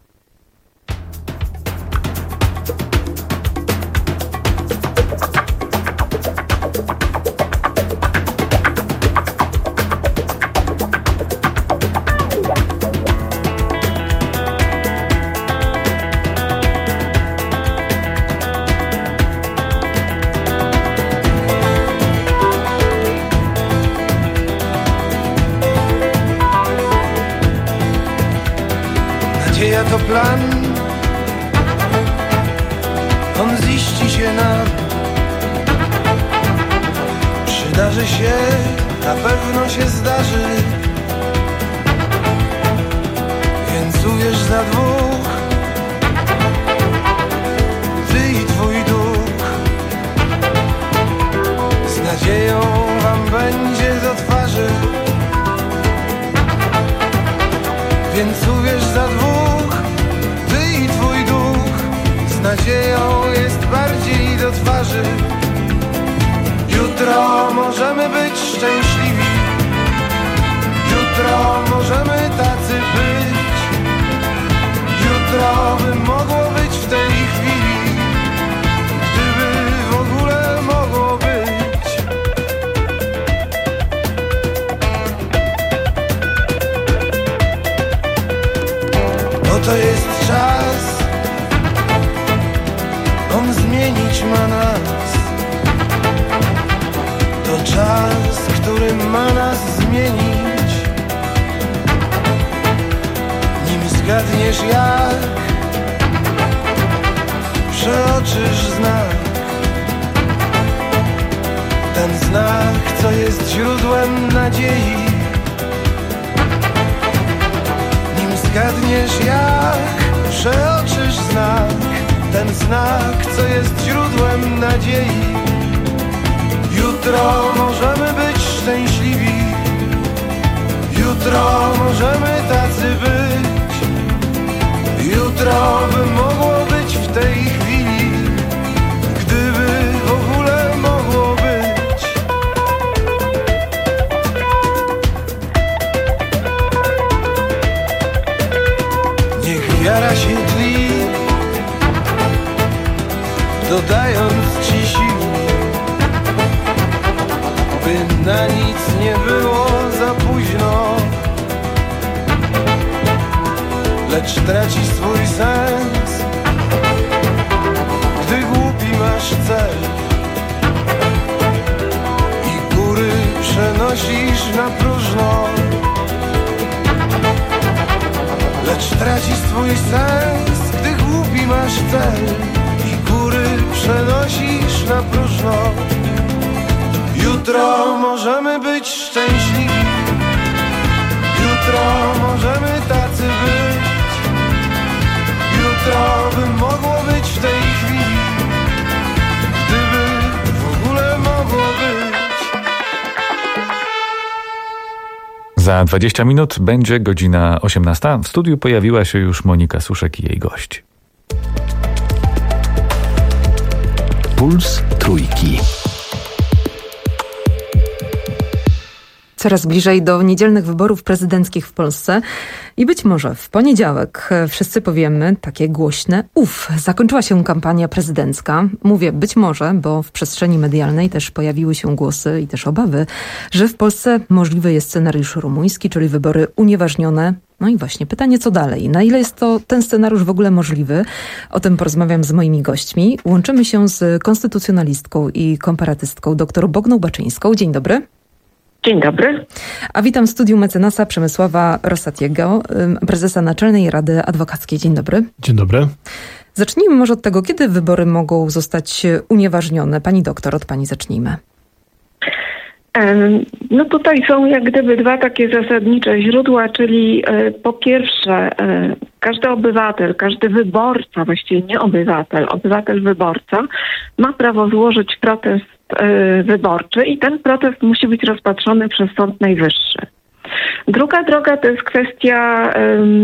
Nadzieja to plan, on ziści się nam. Przydarzy się, na pewno się zdarzy. Więc uwierz za dwóch, ty i twój duch. Z nadzieją wam będzie do twarzy. Więc uwierz za dwóch, ty i twój duch. Z nadzieją jest bardziej do twarzy. Jutro możemy być szczęśliwi. Jutro możemy tacy być. Jutro by mogło być w tej chwili, gdyby w ogóle mogło być. To jest czas, on zmienić ma nas. To czas, który ma nas zmienić. Nim zgadniesz jak, przeoczysz znak. Ten znak, co jest źródłem nadziei. Zgadniesz jak, przeoczysz znak. Ten znak, co jest źródłem nadziei. Jutro możemy być szczęśliwi. Jutro możemy tacy być. Jutro by mogło być w tej chwili, gdyby w ogóle mogło być. Wiara się tli, dodając ci sił, by na nic nie było za późno. Lecz traci swój sens, gdy głupi masz cel i góry przenosisz na próżno. Lecz traci swój sens, gdy głupi masz cel i góry przenosisz na próżno. Jutro możemy być szczęśliwi. Jutro możemy tacy być. Jutro by mogło być w tej chwili, gdyby w ogóle mogło być. Za dwadzieścia minut będzie godzina osiemnasta. W studiu pojawiła się już Monika Suszek i jej gość. Puls Trójki. Coraz bliżej do niedzielnych wyborów prezydenckich w Polsce i być może w poniedziałek wszyscy powiemy takie głośne uff, zakończyła się kampania prezydencka. Mówię być może, bo w przestrzeni medialnej też pojawiły się głosy i też obawy, że w Polsce możliwy jest scenariusz rumuński, czyli wybory unieważnione. No i właśnie pytanie, co dalej? Na ile jest to ten scenariusz w ogóle możliwy? O tym porozmawiam z moimi gośćmi. Łączymy się z konstytucjonalistką i komparatystką dr Bogną Baczyńską. Dzień dobry. Dzień dobry. A witam w studiu mecenasa Przemysława Rosatiego, prezesa Naczelnej Rady Adwokackiej. Dzień dobry. Dzień dobry. Zacznijmy może od tego, kiedy wybory mogą zostać unieważnione. Pani doktor, od pani zacznijmy. No tutaj są jak gdyby dwa takie zasadnicze źródła, czyli po pierwsze każdy obywatel, każdy wyborca, właściwie nie obywatel, obywatel wyborca ma prawo złożyć protest wyborczy i ten protest musi być rozpatrzony przez Sąd Najwyższy. Druga droga to jest kwestia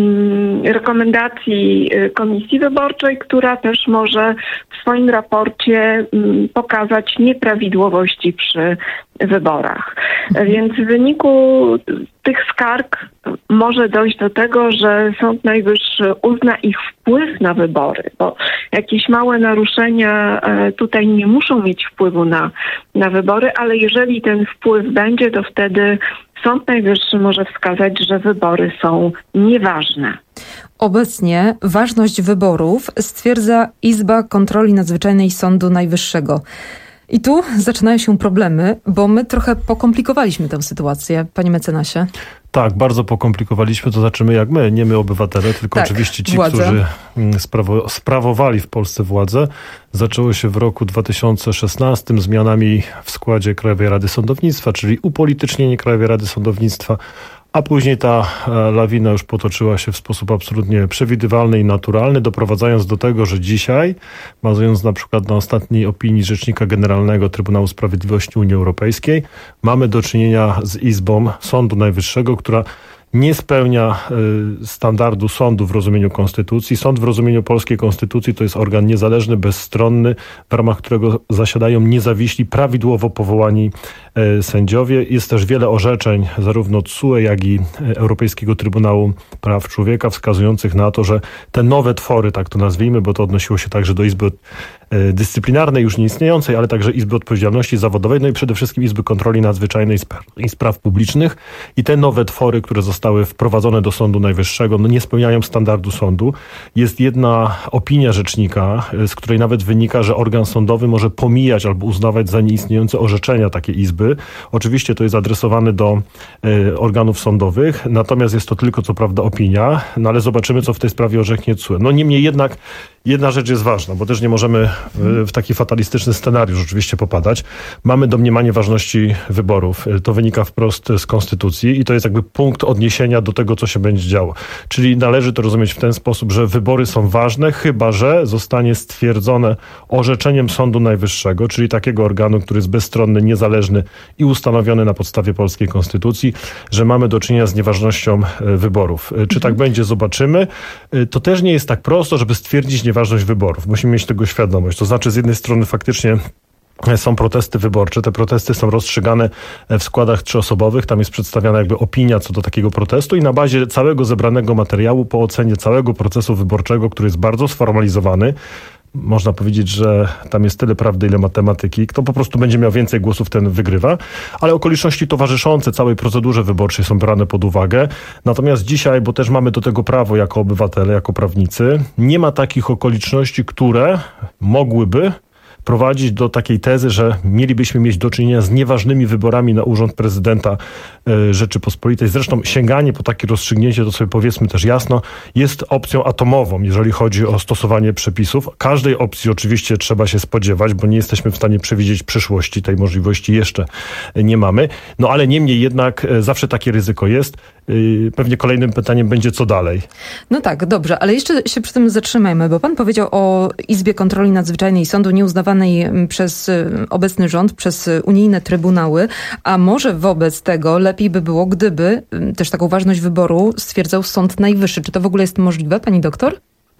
um, rekomendacji Komisji Wyborczej, która też może w swoim raporcie um, pokazać nieprawidłowości przy wyborach. Mhm. Więc w wyniku tych skarg może dojść do tego, że Sąd Najwyższy uzna ich wpływ na wybory, bo jakieś małe naruszenia tutaj nie muszą mieć wpływu na, na wybory, ale jeżeli ten wpływ będzie, to wtedy Sąd Najwyższy może wskazać, że wybory są nieważne. Obecnie ważność wyborów stwierdza Izba Kontroli Nadzwyczajnej Sądu Najwyższego. I tu zaczynają się problemy, bo my trochę pokomplikowaliśmy tę sytuację, panie mecenasie. Tak, bardzo pokomplikowaliśmy, to znaczy my jak my, nie my obywatele, tylko tak, oczywiście ci, władze. którzy sprawo- sprawowali w Polsce władzę. Zaczęło się w roku dwa tysiące szesnastym zmianami w składzie Krajowej Rady Sądownictwa, czyli upolitycznienie Krajowej Rady Sądownictwa, a później ta lawina już potoczyła się w sposób absolutnie przewidywalny i naturalny, doprowadzając do tego, że dzisiaj, bazując na przykład na ostatniej opinii Rzecznika Generalnego Trybunału Sprawiedliwości Unii Europejskiej, mamy do czynienia z Izbą Sądu Najwyższego, która nie spełnia y, standardu sądu w rozumieniu konstytucji. Sąd w rozumieniu polskiej konstytucji to jest organ niezależny, bezstronny, w ramach którego zasiadają niezawiśli, prawidłowo powołani y, sędziowie. Jest też wiele orzeczeń zarówno T S U E, jak i Europejskiego Trybunału Praw Człowieka wskazujących na to, że te nowe twory, tak to nazwijmy, bo to odnosiło się także do Izby y, Dyscyplinarnej, już nieistniejącej, ale także Izby Odpowiedzialności Zawodowej, no i przede wszystkim Izby Kontroli Nadzwyczajnej i Spraw Publicznych. I te nowe twory, które zostały zostały wprowadzone do Sądu Najwyższego, no nie spełniają standardu sądu. Jest jedna opinia rzecznika, z której nawet wynika, że organ sądowy może pomijać albo uznawać za nieistniejące orzeczenia takiej izby. Oczywiście to jest adresowane do y, organów sądowych, natomiast jest to tylko co prawda opinia, no ale zobaczymy, co w tej sprawie orzeknie T S U E. No niemniej jednak jedna rzecz jest ważna, bo też nie możemy w, w taki fatalistyczny scenariusz oczywiście popadać. Mamy domniemanie ważności wyborów. To wynika wprost z konstytucji i to jest jakby punkt odniesienia do tego, co się będzie działo. Czyli należy to rozumieć w ten sposób, że wybory są ważne, chyba że zostanie stwierdzone orzeczeniem Sądu Najwyższego, czyli takiego organu, który jest bezstronny, niezależny i ustanowiony na podstawie polskiej konstytucji, że mamy do czynienia z nieważnością wyborów. Czy mhm. tak będzie, zobaczymy. To też nie jest tak prosto, żeby stwierdzić nieważność wyborów. Musimy mieć tego świadomość. To znaczy z jednej strony faktycznie są protesty wyborcze. Te protesty są rozstrzygane w składach trzyosobowych. Tam jest przedstawiana jakby opinia co do takiego protestu i na bazie całego zebranego materiału, po ocenie całego procesu wyborczego, który jest bardzo sformalizowany, można powiedzieć, że tam jest tyle prawdy, ile matematyki. Kto po prostu będzie miał więcej głosów, ten wygrywa. Ale okoliczności towarzyszące całej procedurze wyborczej są brane pod uwagę. Natomiast dzisiaj, bo też mamy do tego prawo jako obywatele, jako prawnicy, nie ma takich okoliczności, które mogłyby prowadzić do takiej tezy, że mielibyśmy mieć do czynienia z nieważnymi wyborami na urząd prezydenta y, Rzeczypospolitej. Zresztą sięganie po takie rozstrzygnięcie, to sobie powiedzmy też jasno, jest opcją atomową, jeżeli chodzi o stosowanie przepisów. Każdej opcji oczywiście trzeba się spodziewać, bo nie jesteśmy w stanie przewidzieć przyszłości. Tej możliwości jeszcze nie mamy. No ale niemniej jednak y, zawsze takie ryzyko jest. Y, pewnie kolejnym pytaniem będzie, co dalej. No tak, dobrze, ale jeszcze się przy tym zatrzymajmy, bo pan powiedział o Izbie Kontroli Nadzwyczajnej i Sądu nieuznawanej przez obecny rząd, przez unijne trybunały, a może wobec tego lepiej by było, gdyby też taką ważność wyboru stwierdzał Sąd Najwyższy. Czy to w ogóle jest możliwe, pani doktor?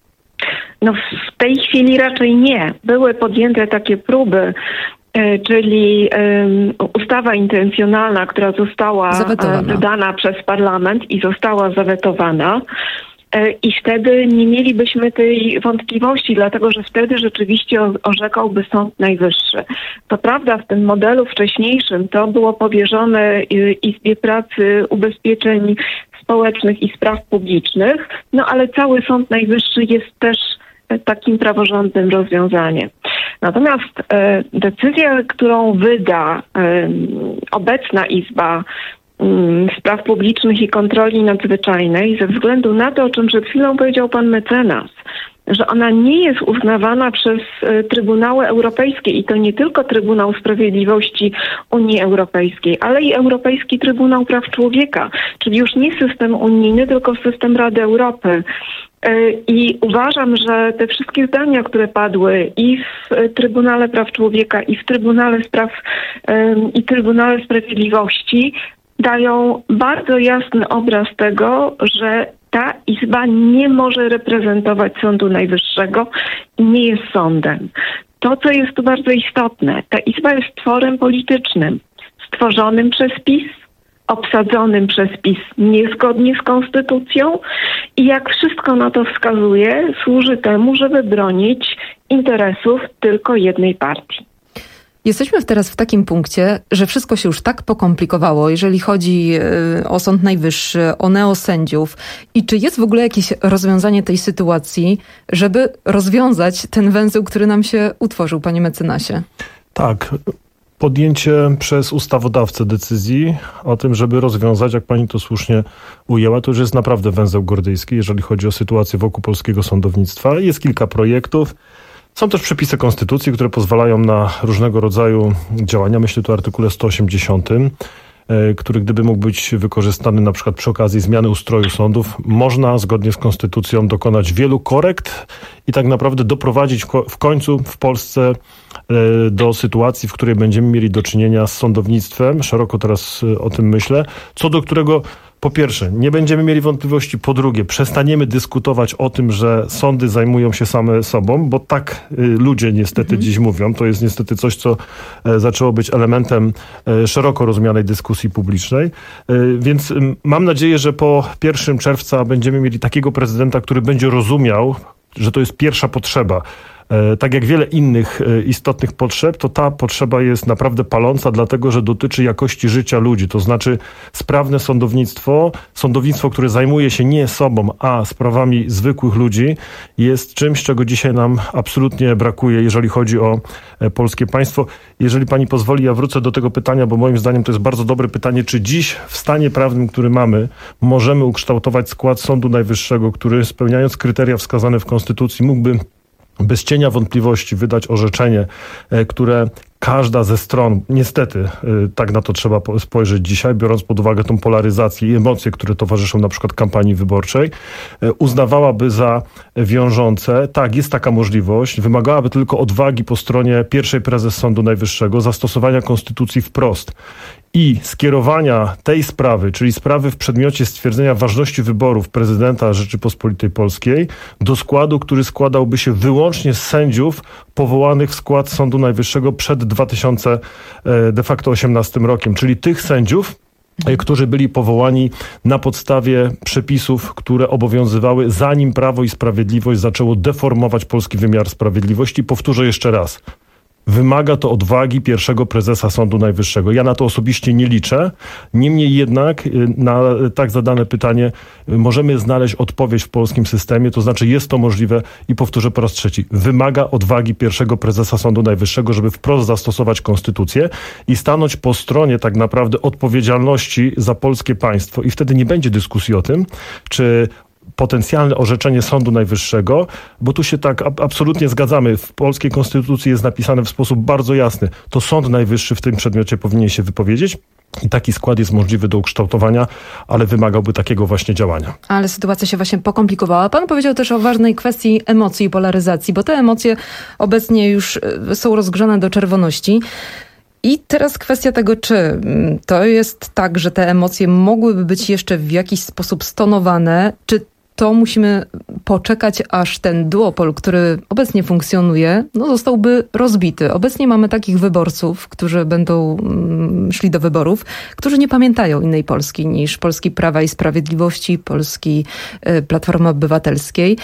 No w tej chwili raczej nie. Były podjęte takie próby, czyli um, ustawa intencjonalna, która została zawetowana. wydana przez parlament i została zawetowana. I wtedy nie mielibyśmy tej wątpliwości, dlatego że wtedy rzeczywiście orzekałby Sąd Najwyższy. To prawda, w tym modelu wcześniejszym to było powierzone Izbie Pracy, Ubezpieczeń Społecznych i Spraw Publicznych, no ale cały Sąd Najwyższy jest też takim praworządnym rozwiązaniem. Natomiast e, decyzja, którą wyda e, obecna Izba Spraw Publicznych i Kontroli Nadzwyczajnej, ze względu na to, o czym przed chwilą powiedział pan mecenas, że ona nie jest uznawana przez Trybunały Europejskie i to nie tylko Trybunał Sprawiedliwości Unii Europejskiej, ale i Europejski Trybunał Praw Człowieka, czyli już nie system unijny, tylko system Rady Europy. I uważam, że te wszystkie zdania, które padły i w Trybunale Praw Człowieka, i w Trybunale Spraw i Trybunale Sprawiedliwości dają bardzo jasny obraz tego, że ta Izba nie może reprezentować Sądu Najwyższego i nie jest sądem. To, co jest tu bardzo istotne, ta Izba jest tworem politycznym, stworzonym przez PiS, obsadzonym przez PiS niezgodnie z konstytucją i jak wszystko na to wskazuje, służy temu, żeby bronić interesów tylko jednej partii. Jesteśmy teraz w takim punkcie, że wszystko się już tak pokomplikowało, jeżeli chodzi o Sąd Najwyższy, o neosędziów. I czy jest w ogóle jakieś rozwiązanie tej sytuacji, żeby rozwiązać ten węzeł, który nam się utworzył, panie mecenasie? Tak. Podjęcie przez ustawodawcę decyzji o tym, żeby rozwiązać, jak pani to słusznie ujęła, to już jest naprawdę węzeł gordyjski, jeżeli chodzi o sytuację wokół polskiego sądownictwa. Jest kilka projektów. Są też przepisy konstytucji, które pozwalają na różnego rodzaju działania. Myślę tu o artykule sto osiemdziesiątym, który gdyby mógł być wykorzystany na przykład przy okazji zmiany ustroju sądów, można zgodnie z konstytucją dokonać wielu korekt i tak naprawdę doprowadzić w końcu w Polsce do sytuacji, w której będziemy mieli do czynienia z sądownictwem, szeroko teraz o tym myślę, co do którego po pierwsze, nie będziemy mieli wątpliwości, po drugie, przestaniemy dyskutować o tym, że sądy zajmują się same sobą, bo tak y, ludzie niestety mhm. dziś mówią. To jest niestety coś, co e, zaczęło być elementem e, szeroko rozumianej dyskusji publicznej. E, więc y, mam nadzieję, że po pierwszego czerwca będziemy mieli takiego prezydenta, który będzie rozumiał, że to jest pierwsza potrzeba. Tak jak wiele innych istotnych potrzeb, to ta potrzeba jest naprawdę paląca, dlatego że dotyczy jakości życia ludzi. To znaczy sprawne sądownictwo, sądownictwo, które zajmuje się nie sobą, a sprawami zwykłych ludzi, jest czymś, czego dzisiaj nam absolutnie brakuje, jeżeli chodzi o polskie państwo. Jeżeli pani pozwoli, ja wrócę do tego pytania, bo moim zdaniem to jest bardzo dobre pytanie, czy dziś w stanie prawnym, który mamy, możemy ukształtować skład Sądu Najwyższego, który spełniając kryteria wskazane w Konstytucji mógłby bez cienia wątpliwości wydać orzeczenie, które każda ze stron, niestety tak na to trzeba spojrzeć dzisiaj, biorąc pod uwagę tą polaryzację i emocje, które towarzyszą na przykład kampanii wyborczej, uznawałaby za wiążące. Tak, jest taka możliwość. Wymagałaby tylko odwagi po stronie pierwszej prezes Sądu Najwyższego, zastosowania konstytucji wprost i skierowania tej sprawy, czyli sprawy w przedmiocie stwierdzenia ważności wyborów prezydenta Rzeczypospolitej Polskiej do składu, który składałby się wyłącznie z sędziów powołanych w skład Sądu Najwyższego przed dwa tysiące de facto osiemnastym rokiem, czyli tych sędziów, którzy byli powołani na podstawie przepisów, które obowiązywały zanim Prawo i Sprawiedliwość zaczęło deformować polski wymiar sprawiedliwości. Powtórzę jeszcze raz. Wymaga to odwagi pierwszego prezesa Sądu Najwyższego. Ja na to osobiście nie liczę. Niemniej jednak na tak zadane pytanie możemy znaleźć odpowiedź w polskim systemie, to znaczy jest to możliwe i powtórzę po raz trzeci. Wymaga odwagi pierwszego prezesa Sądu Najwyższego, żeby wprost zastosować konstytucję i stanąć po stronie tak naprawdę odpowiedzialności za polskie państwo. I wtedy nie będzie dyskusji o tym, czy potencjalne orzeczenie Sądu Najwyższego, bo tu się tak ab- absolutnie zgadzamy. W polskiej konstytucji jest napisane w sposób bardzo jasny. To Sąd Najwyższy w tym przedmiocie powinien się wypowiedzieć i taki skład jest możliwy do ukształtowania, ale wymagałby takiego właśnie działania. Ale sytuacja się właśnie pokomplikowała. Pan powiedział też o ważnej kwestii emocji i polaryzacji, bo te emocje obecnie już są rozgrzane do czerwoności. I teraz kwestia tego, czy to jest tak, że te emocje mogłyby być jeszcze w jakiś sposób stonowane, czy to musimy poczekać, aż ten duopol, który obecnie funkcjonuje, no zostałby rozbity. Obecnie mamy takich wyborców, którzy będą mm, szli do wyborów, którzy nie pamiętają innej Polski niż Polski Prawa i Sprawiedliwości, Polski y, Platformy Obywatelskiej.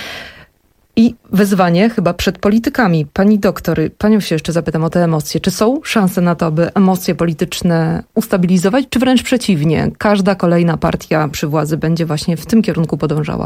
I wyzwanie chyba przed politykami. Pani doktor, panią się jeszcze zapytam o te emocje. Czy są szanse na to, aby emocje polityczne ustabilizować, czy wręcz przeciwnie? Każda kolejna partia przy władzy będzie właśnie w tym kierunku podążała?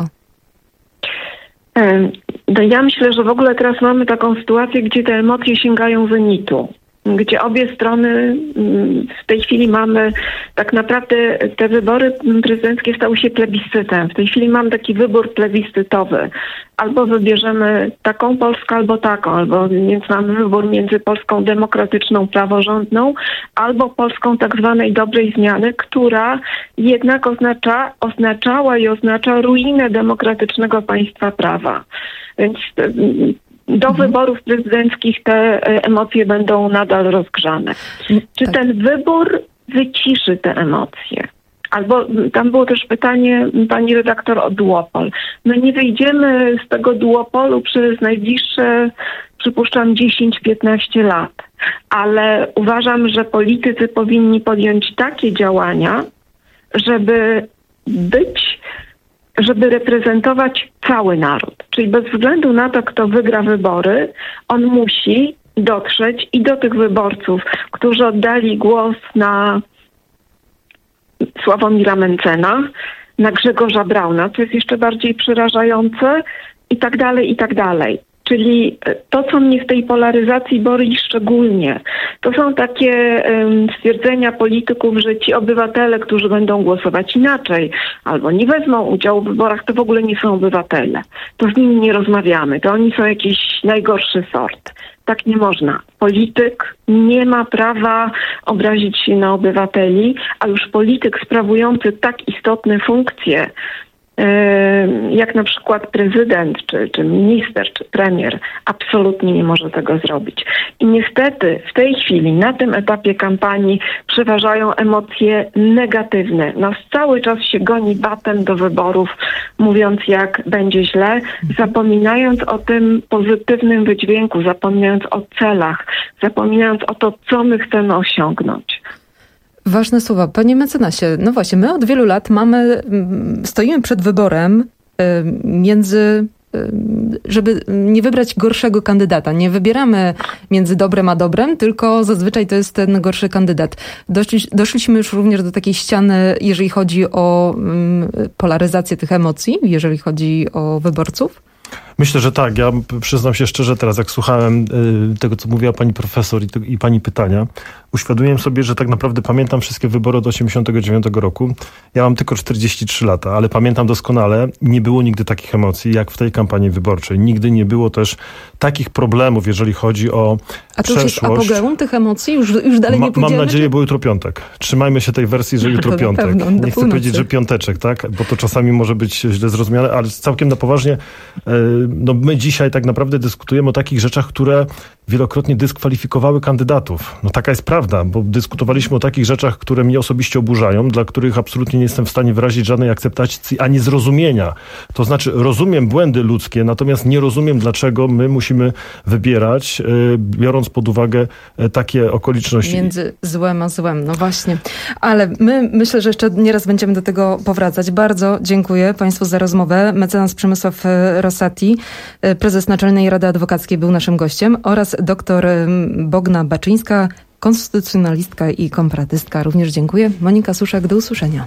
Ja myślę, że w ogóle teraz mamy taką sytuację, gdzie te emocje sięgają zenitu. gdzie obie strony, w tej chwili mamy tak naprawdę te wybory prezydenckie stały się plebiscytem. W tej chwili mamy taki wybór plebiscytowy. Albo wybierzemy taką Polskę, albo taką, albo więc mamy wybór między Polską demokratyczną, praworządną, albo Polską tak zwanej dobrej zmiany, która jednak oznacza, oznaczała i oznacza ruinę demokratycznego państwa prawa. Więc do mhm. wyborów prezydenckich te emocje będą nadal rozgrzane. Czy tak. ten wybór wyciszy te emocje? Albo tam było też pytanie pani redaktor o duopol. My nie wyjdziemy z tego duopolu przez najbliższe, przypuszczam, dziesięć piętnaście lat. Ale uważam, że politycy powinni podjąć takie działania, żeby być, żeby reprezentować cały naród. Czyli bez względu na to, kto wygra wybory, on musi dotrzeć i do tych wyborców, którzy oddali głos na Sławomira Mentzena, na Grzegorza Brauna, co jest jeszcze bardziej przerażające, i tak dalej, i tak dalej. Czyli to, co mnie w tej polaryzacji boli szczególnie, to są takie um, stwierdzenia polityków, że ci obywatele, którzy będą głosować inaczej albo nie wezmą udziału w wyborach, to w ogóle nie są obywatele. To z nimi nie rozmawiamy. To oni są jakiś najgorszy sort. Tak nie można. Polityk nie ma prawa obrazić się na obywateli, a już polityk sprawujący tak istotne funkcje, jak na przykład prezydent, czy, czy minister, czy premier, absolutnie nie może tego zrobić. I niestety w tej chwili, na tym etapie kampanii przeważają emocje negatywne. Nas cały czas się goni batem do wyborów, mówiąc jak będzie źle, zapominając o tym pozytywnym wydźwięku, zapominając o celach, zapominając o to, co my chcemy osiągnąć. Ważne słowa. Panie mecenasie, no właśnie, my od wielu lat mamy, stoimy przed wyborem między, żeby nie wybrać gorszego kandydata. Nie wybieramy między dobrem a dobrem, tylko zazwyczaj to jest ten gorszy kandydat. Doszli, doszliśmy już również do takiej ściany, jeżeli chodzi o polaryzację tych emocji, jeżeli chodzi o wyborców. Myślę, że tak. Ja przyznam się szczerze teraz, jak słuchałem y, tego, co mówiła pani profesor i, te, i pani pytania, uświadomiłem sobie, że tak naprawdę pamiętam wszystkie wybory od osiemdziesiątego dziewiątego roku. Ja mam tylko czterdzieści trzy lata, ale pamiętam doskonale, nie było nigdy takich emocji, jak w tej kampanii wyborczej. Nigdy nie było też takich problemów, jeżeli chodzi o A to przeszłość. już jest apogeum tych emocji? Już, już dalej Ma, nie pójdziemy? Mam nadzieję, czy... bo jutro piątek. Trzymajmy się tej wersji, że jutro to piątek. Pewno, nie chcę północy. powiedzieć, że piąteczek, tak? Bo to czasami może być źle zrozumiane, ale całkiem na poważnie. Yy, no my dzisiaj tak naprawdę dyskutujemy o takich rzeczach, które wielokrotnie dyskwalifikowały kandydatów. No taka jest prawda, bo dyskutowaliśmy o takich rzeczach, które mnie osobiście oburzają, dla których absolutnie nie jestem w stanie wyrazić żadnej akceptacji ani zrozumienia. To znaczy rozumiem błędy ludzkie, natomiast nie rozumiem, dlaczego my musimy wybierać, yy, biorąc pod uwagę yy, takie okoliczności. Między złem a złem, no właśnie. Ale my myślę, że jeszcze nieraz będziemy do tego powracać. Bardzo dziękuję Państwu za rozmowę. Mecenas Przemysław Rosati, prezes Naczelnej Rady Adwokackiej, był naszym gościem, oraz doktor Bogna Baczyńska, konstytucjonalistka i komparatystka. Również dziękuję. Monika Suszak, do usłyszenia.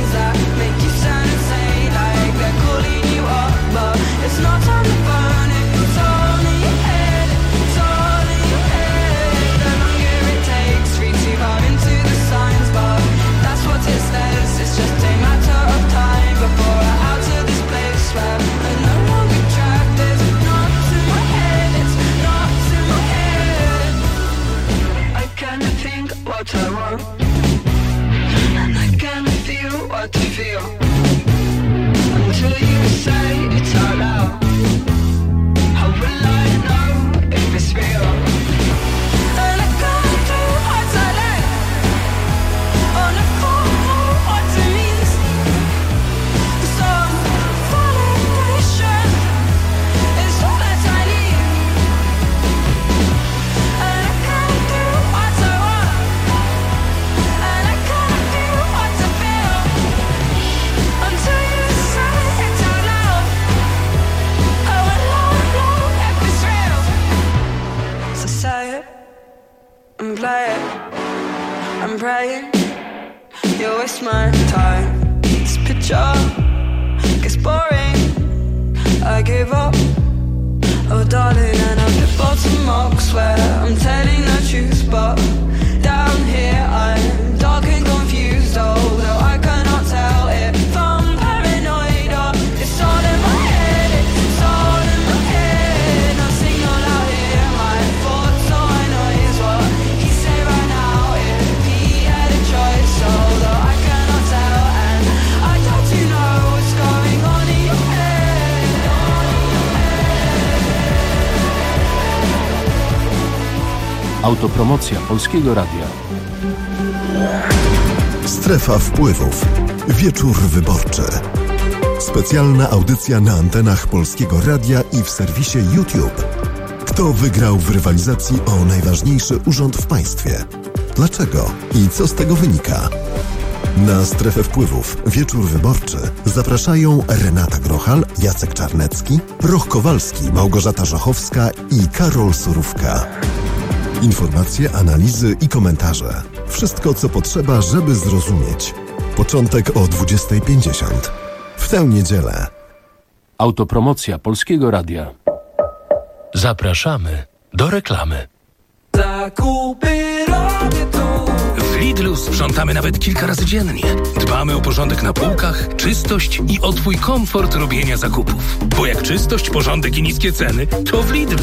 It's not time to burn it. This picture gets boring. I gave up. Oh darling, and I've hit bottom up, swear I'm telling the truth, but down here I'm dark and confused, although I cannot tell if I'm paranoid or it's all in my head, it's all in my head. I sing all out here, my thoughts, all I know is what he say right now. If he had a choice, although I cannot tell, and I doubt to know what's going on in your head. Autopromocja Polskiego Radia. Strefa wpływów. Wieczór wyborczy. Specjalna audycja na antenach Polskiego Radia i w serwisie YouTube. Kto wygrał w rywalizacji o najważniejszy urząd w państwie? Dlaczego? I co z tego wynika? Na Strefę Wpływów Wieczór Wyborczy zapraszają Renata Grochal, Jacek Czarnecki, Roch Kowalski, Małgorzata Żochowska i Karol Surówka. Informacje, analizy i komentarze. Wszystko, co potrzeba, żeby zrozumieć. Początek o dwudziestej pięćdziesiąt. W tę niedzielę. Autopromocja Polskiego Radia. Zapraszamy do reklamy. Zakupy robię tu. W Lidlu sprzątamy nawet kilka razy dziennie. Dbamy o porządek na półkach, czystość i o Twój komfort robienia zakupów. Bo jak czystość, porządek i niskie ceny, to w Lidlu.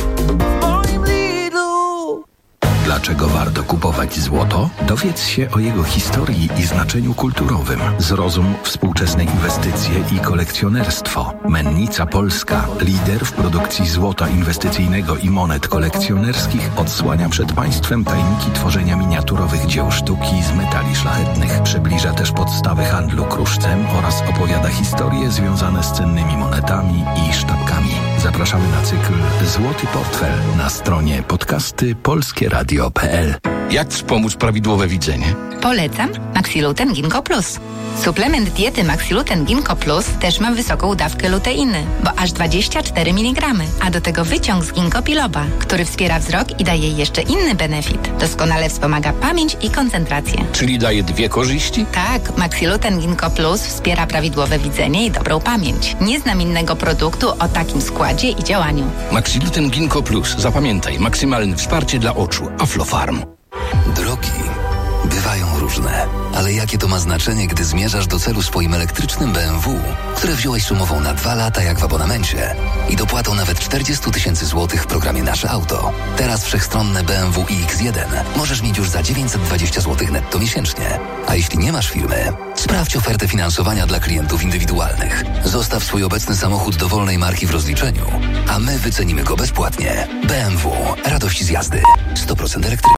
Dlaczego warto kupować złoto? Dowiedz się o jego historii i znaczeniu kulturowym. Zrozum współczesne inwestycje i kolekcjonerstwo. Mennica Polska, lider w produkcji złota inwestycyjnego i monet kolekcjonerskich, odsłania przed państwem tajniki tworzenia miniaturowych dzieł sztuki z metali szlachetnych. Przybliża też podstawy handlu kruszcem oraz opowiada historie związane z cennymi monetami i sztabkami. Zapraszamy na cykl Złoty Portfel na stronie podcasty polskie radio kropka p l. Jak wspomóc prawidłowe widzenie? Polecam Maxiluten Ginkgo Plus. Suplement diety Maxiluten Ginkgo Plus też ma wysoką dawkę luteiny, bo aż dwadzieścia cztery miligramy, a do tego wyciąg z ginkgo biloba, który wspiera wzrok i daje jeszcze inny benefit. Doskonale wspomaga pamięć i koncentrację. Czyli daje dwie korzyści? Tak, Maxiluten Ginkgo Plus wspiera prawidłowe widzenie i dobrą pamięć. Nie znam innego produktu o takim składzie i działaniu. Maxiluten Ginkgo Plus. Zapamiętaj, maksymalne wsparcie dla oczu. Aflofarm. Drogi bywają różne, ale jakie to ma znaczenie, gdy zmierzasz do celu swoim elektrycznym B M W, które wziąłeś sumową na dwa lata jak w abonamencie i dopłatą nawet czterdzieści tysięcy złotych w programie Nasze Auto. Teraz wszechstronne B M W i X jeden możesz mieć już za dziewięćset dwadzieścia złotych netto miesięcznie. A jeśli nie masz firmy, sprawdź ofertę finansowania dla klientów indywidualnych. Zostaw swój obecny samochód dowolnej marki w rozliczeniu, a my wycenimy go bezpłatnie. B M W. Radość z jazdy. sto procent elektryki.